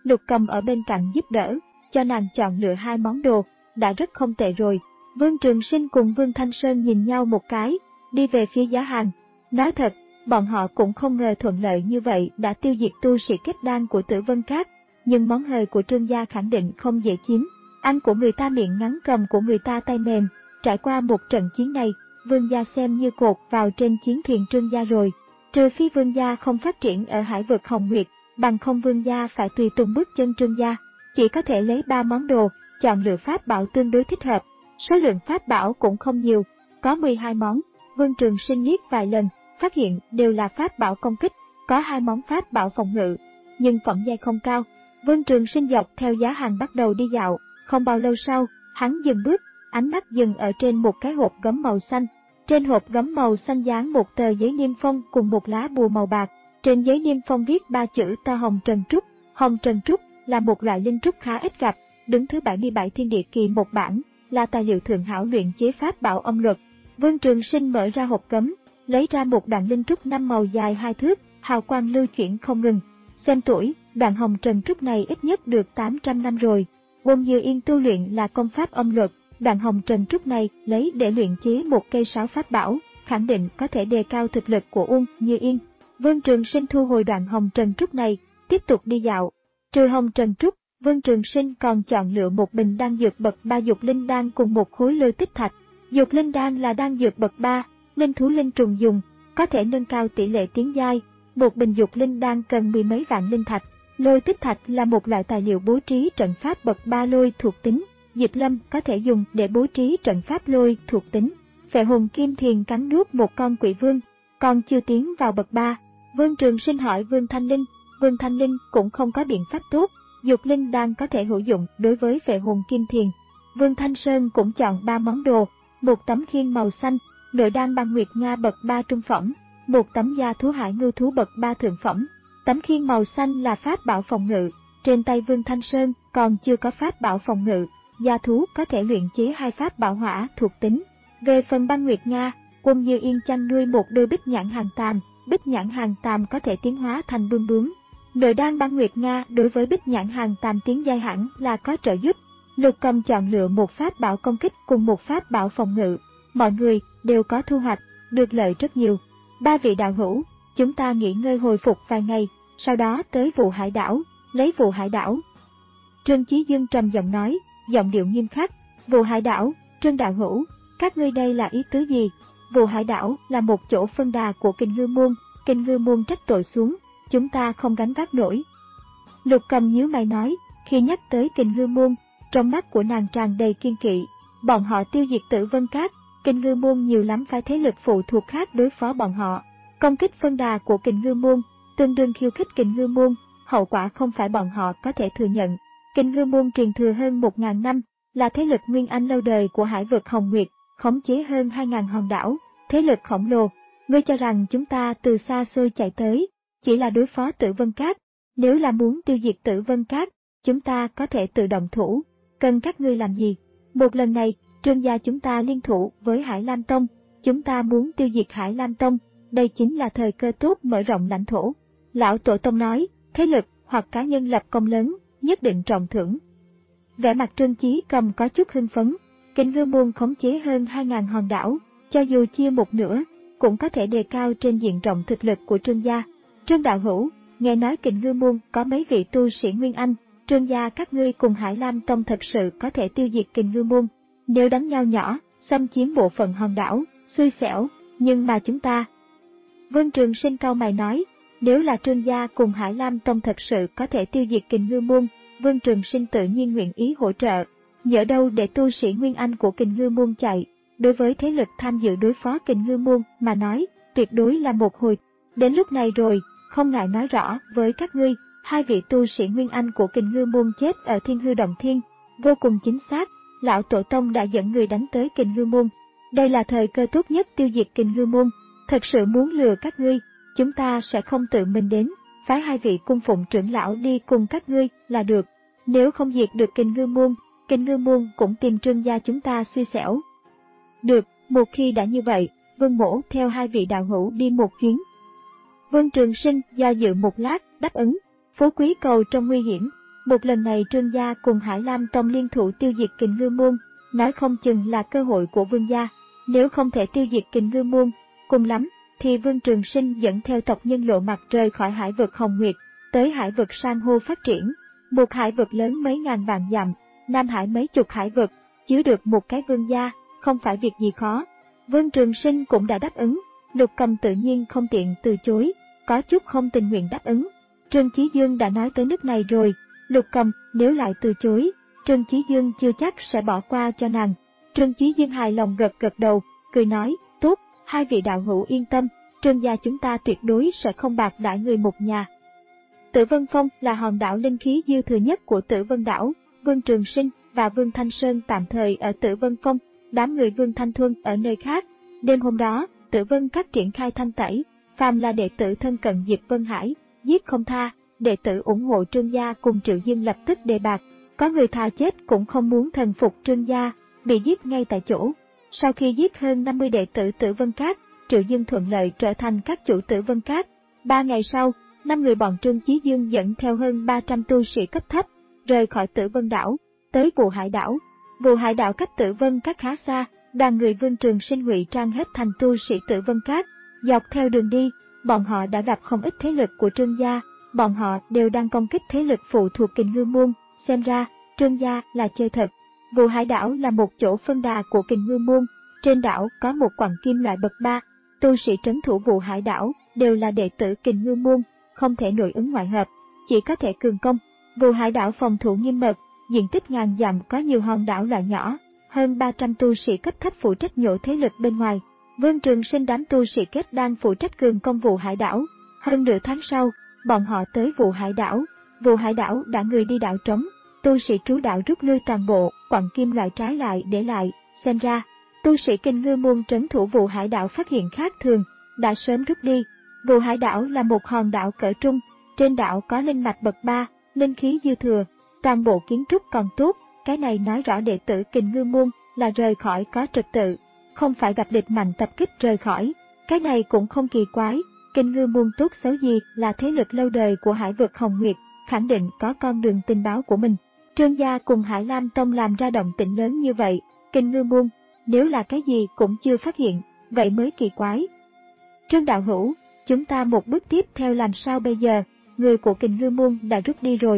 Lục Cầm ở bên cạnh giúp đỡ, cho nàng chọn lựa hai món đồ, đã rất không tệ rồi. Vương Trường Sinh cùng Vương Thanh Sơn nhìn nhau một cái, đi về phía giá hàng. Nói thật, bọn họ cũng không ngờ thuận lợi như vậy đã tiêu diệt tu sĩ kết đan của Tử Vân Các, nhưng món hời của Trương gia khẳng định không dễ chiếm. Ăn của người ta miệng ngắn, cầm của người ta tay mềm. Trải qua một trận chiến này, Vương gia xem như cột vào trên chiến thuyền Trương gia rồi. Trừ phi Vương gia không phát triển ở hải vực Hồng Nguyệt, bằng không Vương gia phải tùy tùng bước chân Trương gia. Chỉ có thể lấy ba món đồ, chọn lựa pháp bảo tương đối thích hợp. Số lượng pháp bảo cũng không nhiều, có mười hai món. Vương Trường Sinh liếc vài lần, phát hiện đều là pháp bảo công kích, có hai món pháp bảo phòng ngự, nhưng phẩm giai không cao. Vương Trường Sinh dọc theo giá hàng bắt đầu đi dạo, không bao lâu sau, hắn dừng bước, ánh mắt dừng ở trên một cái hộp gấm màu xanh. Trên hộp gấm màu xanh dán một tờ giấy niêm phong cùng một lá bùa màu bạc. Trên giấy niêm phong viết ba chữ to Hồng Trần Trúc. Hồng Trần Trúc là một loại linh trúc khá ít gặp, đứng thứ bảy mươi bảy thiên địa kỳ một bản, là tài liệu thượng hảo luyện chế pháp bảo âm luật. Vương Trường Sinh mở ra hộp gấm, lấy ra một đoạn linh trúc năm màu dài hai thước, hào quang lưu chuyển không ngừng. Xem tuổi, đoạn Hồng Trần Trúc này ít nhất được tám trăm năm rồi. Uông Như Yên tu luyện là công pháp âm luật, đoạn Hồng Trần Trúc này lấy để luyện chế một cây sáo pháp bảo, khẳng định có thể đề cao thực lực của Uông Như Yên. Vương Trường Sinh thu hồi đoạn Hồng Trần Trúc này, tiếp tục đi dạo. Trừ Hồng Trần Trúc, Vương Trường Sinh còn chọn lựa một bình đan dược bậc ba dục linh đan cùng một khối lôi tích thạch. Dục linh đan là đan dược bậc ba, linh thú linh trùng dùng, có thể nâng cao tỷ lệ tiến giai. Một bình dục linh đan cần mười mấy vạn linh thạch. Lôi tích thạch là một loại tài liệu bố trí trận pháp bậc ba lôi thuộc tính, Diệp Lâm có thể dùng để bố trí trận pháp lôi thuộc tính. Phệ hồn kim thiền cắn nuốt một con quỷ vương, còn chưa tiến vào bậc ba. Vương Trường Sinh hỏi Vương Thanh Linh, Vương Thanh Linh cũng không có biện pháp tốt, dục linh đan có thể hữu dụng đối với phệ hồn kim thiền. Vương Thanh Sơn cũng chọn ba món đồ, một tấm khiên màu xanh, nội đan băng nguyệt nga bậc ba trung phẩm, một tấm da thú hải ngưu thú bậc ba thượng phẩm. Tấm khiên màu xanh là pháp bảo phòng ngự, trên tay Vương Thanh Sơn còn chưa có pháp bảo phòng ngự, da thú có thể luyện chế hai pháp bảo hỏa thuộc tính. Về phần băng nguyệt nga, Uông Như Yên chăn nuôi một đôi bích nhãn hàng tàm, bích nhãn hàng tàm có thể tiến hóa thành bươm bướm. Nội đan băng nguyệt nga đối với bích nhãn hàng tàm tiến giai hẳn là có trợ giúp. Lục Cầm chọn lựa một pháp bảo công kích cùng một pháp bảo phòng ngự, mọi người đều có thu hoạch, được lợi rất nhiều. Ba vị đạo hữu, chúng ta nghỉ ngơi hồi phục vài ngày, sau đó tới Vụ Hải đảo, lấy Vụ Hải đảo. Trương Chí Dương trầm giọng nói, giọng điệu nghiêm khắc. Vụ Hải đảo, Trương đạo hữu, các ngươi đây là ý tứ gì? Vụ Hải đảo là một chỗ phân đà của Kình Ngư môn, Kình Ngư môn trách tội xuống, chúng ta không gánh vác nổi. Lục Cầm nhíu mày nói, khi nhắc tới Kình Ngư môn, trong mắt của nàng tràn đầy kiên kỵ. Bọn họ tiêu diệt Tử Vân Các, Kình Ngư môn nhiều lắm phải thế lực phụ thuộc khác đối phó bọn họ. Công kích phân đà của Kình Ngư môn, tương đương khiêu khích Kình Ngư môn, hậu quả không phải bọn họ có thể thừa nhận. Kình Ngư môn truyền thừa hơn một ngàn năm, là thế lực nguyên anh lâu đời của hải vực Hồng Nguyệt, khống chế hơn hai ngàn hòn đảo, thế lực khổng lồ. Ngươi cho rằng chúng ta từ xa xôi chạy tới, chỉ là đối phó Tử Vân Các? Nếu là muốn tiêu diệt Tử Vân Các, chúng ta có thể tự động thủ, cần các ngươi làm gì? Một lần này, Trương gia chúng ta liên thủ với Hải Lam Tông, chúng ta muốn tiêu diệt Hải Lam Tông, đây chính là thời cơ tốt mở rộng lãnh thổ. Lão Tổ Tông nói, thế lực hoặc cá nhân lập công lớn, nhất định trọng thưởng. Vẻ mặt Trương Chí Cầm có chút hưng phấn, Kình Ngư môn khống chế hơn hai ngàn hòn đảo, cho dù chia một nửa, cũng có thể đề cao trên diện rộng thực lực của Trương gia. Trương đạo hữu, nghe nói Kình Ngư môn có mấy vị tu sĩ Nguyên Anh, Trương gia các ngươi cùng Hải Lam Tông thật sự có thể tiêu diệt Kình Ngư môn. Nếu đánh nhau nhỏ, xâm chiếm bộ phận hòn đảo, xui xẻo, nhưng mà chúng ta... Vương Trường Sinh cau mày nói, nếu là Trương gia cùng Hải Lam Tông thật sự có thể tiêu diệt Kình Ngư môn, Vương Trường Sinh tự nhiên nguyện ý hỗ trợ. Nhỡ đâu để tu sĩ Nguyên Anh của Kình Ngư môn chạy, đối với thế lực tham dự đối phó Kình Ngư môn mà nói, tuyệt đối là một hồi. Đến lúc này rồi, không ngại nói rõ với các ngươi, hai vị tu sĩ Nguyên Anh của Kình Ngư môn chết ở Thiên Hư Động Thiên, vô cùng chính xác. Lão Tổ Tông đã dẫn người đánh tới Kình Ngư môn. Đây là thời cơ tốt nhất tiêu diệt Kình Ngư môn. Thật sự muốn lừa các ngươi, chúng ta sẽ không tự mình đến, phái hai vị cung phụng trưởng lão đi cùng các ngươi là được. Nếu không diệt được Kình Ngư môn, Kình Ngư môn cũng tìm Trương gia chúng ta xui xẻo. Được, một khi đã như vậy, Vương Mỗ theo hai vị đạo hữu đi một chuyến. Vương Trường Sinh do dự một lát, đáp ứng. Phú quý cầu trong nguy hiểm, Một lần này Trương gia cùng Hải Lam Tông liên thủ tiêu diệt Kình Ngư Môn, nói không chừng là cơ hội của Vương gia. Nếu không thể tiêu diệt Kình Ngư Môn, cùng lắm thì Vương Trường Sinh dẫn theo tộc nhân Lộ Mặt rời khỏi hải vực Hồng Nguyệt, tới hải vực San hô phát triển. Một hải vực lớn mấy ngàn vạn dặm, Nam Hải mấy chục hải vực, chứa được một cái vương gia, không phải việc gì khó. Vương Trường Sinh cũng đã đáp ứng, Lục Cầm tự nhiên không tiện từ chối, có chút không tình nguyện đáp ứng. Trương Chí Dương đã nói tới nước này rồi, Lục Cầm nếu lại từ chối, Trương Chí Dương chưa chắc sẽ bỏ qua cho nàng. Trương Chí Dương hài lòng gật gật đầu, cười nói, tốt, hai vị đạo hữu yên tâm, Trương gia chúng ta tuyệt đối sẽ không bạc đãi người một nhà. Tử Vân Phong là hòn đảo linh khí dư thừa nhất của Tử Vân đảo, Vương Trường Sinh và Vương Thanh Sơn tạm thời ở Tử Vân Phong, đám người Vương Thanh Thuân ở nơi khác. Đêm hôm đó, Tử Vân Các triển khai thanh tẩy, phàm là đệ tử thân cận Diệp Vân Hải, giết không tha, đệ tử ủng hộ Trương gia cùng Triệu Dương lập tức đề bạt, có người thà chết cũng không muốn thần phục Trương gia, bị giết ngay tại chỗ. Sau khi giết hơn năm mươi đệ tử Tử Vân Các, Triệu Dương thuận lợi trở thành các chủ Tử Vân Các. Ba ngày sau, năm người bọn Trương Chí Dương dẫn theo hơn ba trăm tu sĩ cấp thấp, rời khỏi Tử Vân đảo, tới Vụ Hải đảo. Vụ Hải đảo cách Tử Vân Các khá xa, đoàn người Vương Trường Sinh ngụy trang hết thành tu sĩ Tử Vân Các. Dọc theo đường đi, bọn họ đã gặp không ít thế lực của Trương gia, bọn họ đều đang công kích thế lực phụ thuộc Kình Ngư Môn, xem ra, Trương gia là chơi thật. Vụ Hải đảo là một chỗ phân đà của Kình Ngư Môn, trên đảo có một quặng kim loại bậc ba, tu sĩ trấn thủ Vụ Hải đảo đều là đệ tử Kình Ngư Môn, không thể nội ứng ngoại hợp, chỉ có thể cường công. Vụ Hải đảo phòng thủ nghiêm mật, diện tích ngàn dặm có nhiều hòn đảo loại nhỏ, hơn ba trăm tu sĩ cấp thấp phụ trách nhổ thế lực bên ngoài. Vương Trường Sinh đám tu sĩ kết đan phụ trách cường công Vụ Hải đảo. Hơn nửa tháng sau, bọn họ tới Vụ Hải đảo. Vụ Hải đảo đã người đi đảo trống, tu sĩ trú đảo rút lui toàn bộ, quặng kim loại trái lại để lại, xem ra, tu sĩ Kình Ngư Môn trấn thủ Vụ Hải đảo phát hiện khác thường, đã sớm rút đi. Vụ Hải đảo là một hòn đảo cỡ trung, trên đảo có linh mạch bậc ba, linh khí dư thừa, toàn bộ kiến trúc còn tốt, cái này nói rõ đệ tử Kình Ngư Môn là rời khỏi có trật tự, không phải gặp địch mạnh tập kích rời khỏi. Cái này cũng không kỳ quái, Kình Ngư Môn tốt xấu gì là thế lực lâu đời của hải vực Hồng Nguyệt, khẳng định có con đường tình báo của mình. Trương gia cùng Hải Lam Tông làm ra động tĩnh lớn như vậy, Kình Ngư Môn nếu là cái gì cũng chưa phát hiện, vậy mới kỳ quái. Trương đạo hữu, chúng ta một bước tiếp theo làm sao bây giờ, người của Kình Ngư Môn đã rút đi rồi.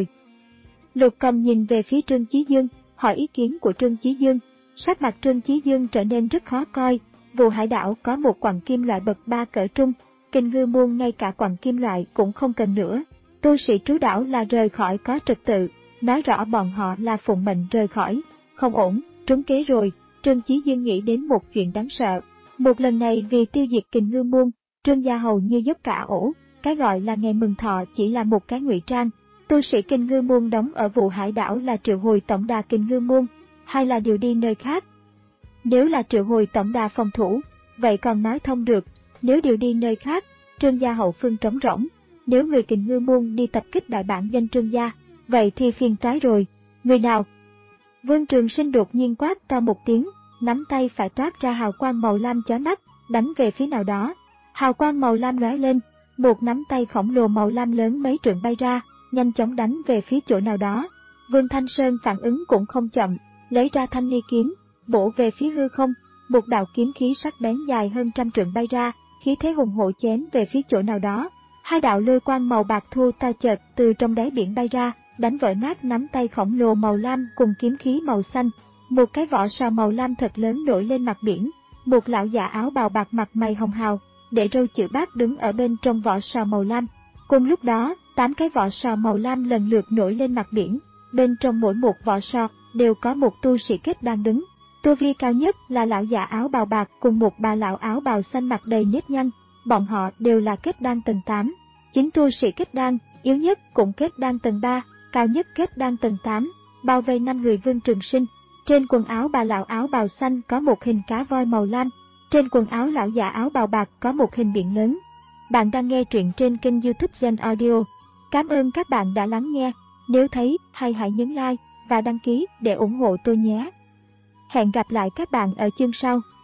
Lục Cầm nhìn về phía Trương Chí Dương, hỏi ý kiến của Trương Chí Dương. Sắc mặt Trương Chí Dương trở nên rất khó coi. Vụ Hải đảo có một quặng kim loại bậc ba cỡ trung, Kình Ngư Môn ngay cả quặng kim loại cũng không cần nữa. Tu sĩ trú đảo là rời khỏi có trật tự, nói rõ bọn họ là phụng mệnh rời khỏi. Không ổn, trúng kế rồi. Trương Chí Dương nghĩ đến một chuyện đáng sợ. Một lần này vì tiêu diệt Kình Ngư Môn, Trương gia hầu như dốc cả ổ. Cái gọi là ngày mừng thọ chỉ là một cái ngụy trang. Tu sĩ Kình Ngư Môn đóng ở Vụ Hải đảo là triệu hồi tổng đà Kình Ngư Môn, hay là điều đi nơi khác? Nếu là triệu hồi tổng đà phòng thủ, vậy còn nói thông được. Nếu điều đi nơi khác, Trương gia hậu phương trống rỗng. Nếu người Kình Ngư Môn đi tập kích đại bản doanh Trương gia, vậy thì phiền toái rồi. Người nào? Vương Trường Sinh đột nhiên quát to một tiếng, nắm tay phải toát ra hào quang màu lam chói mắt, đánh về phía nào đó. Hào quang màu lam lóe lên, một nắm tay khổng lồ màu lam lớn mấy trượng bay ra, nhanh chóng đánh về phía chỗ nào đó. Vương Thanh Sơn phản ứng cũng không chậm, lấy ra thanh ly kiếm, bổ về phía hư không, một đạo kiếm khí sắc bén dài hơn trăm trượng bay ra, khí thế hùng hổ chém về phía chỗ nào đó. Hai đạo lôi quang màu bạc thô ta chợt từ trong đáy biển bay ra, đánh vỡ nát nắm tay khổng lồ màu lam cùng kiếm khí màu xanh. Một cái vỏ sò màu lam thật lớn nổi lên mặt biển, một lão già áo bào bạc mặt mày hồng hào, để râu chữ bát đứng ở bên trong vỏ sò màu lam. Cùng lúc đó, tám cái vỏ sò màu lam lần lượt nổi lên mặt biển, bên trong mỗi một vỏ sò đều có một tu sĩ kết đan đứng. Tu vi cao nhất là lão già áo bào bạc cùng một bà lão áo bào xanh mặt đầy nếp nhăn, bọn họ đều là kết đan tầng tám. Chính tu sĩ kết đan, yếu nhất cũng kết đan tầng ba, cao nhất kết đan tầng tám, bao vây năm người Vương Trường Sinh. Trên quần áo bà lão áo bào xanh có một hình cá voi màu lam, trên quần áo lão già áo bào bạc có một hình biển lớn. Bạn đang nghe truyện trên kênh YouTube Gen Audio. Cảm ơn các bạn đã lắng nghe. Nếu thấy hay hãy nhấn like và đăng ký để ủng hộ tôi nhé. Hẹn gặp lại các bạn ở chương sau.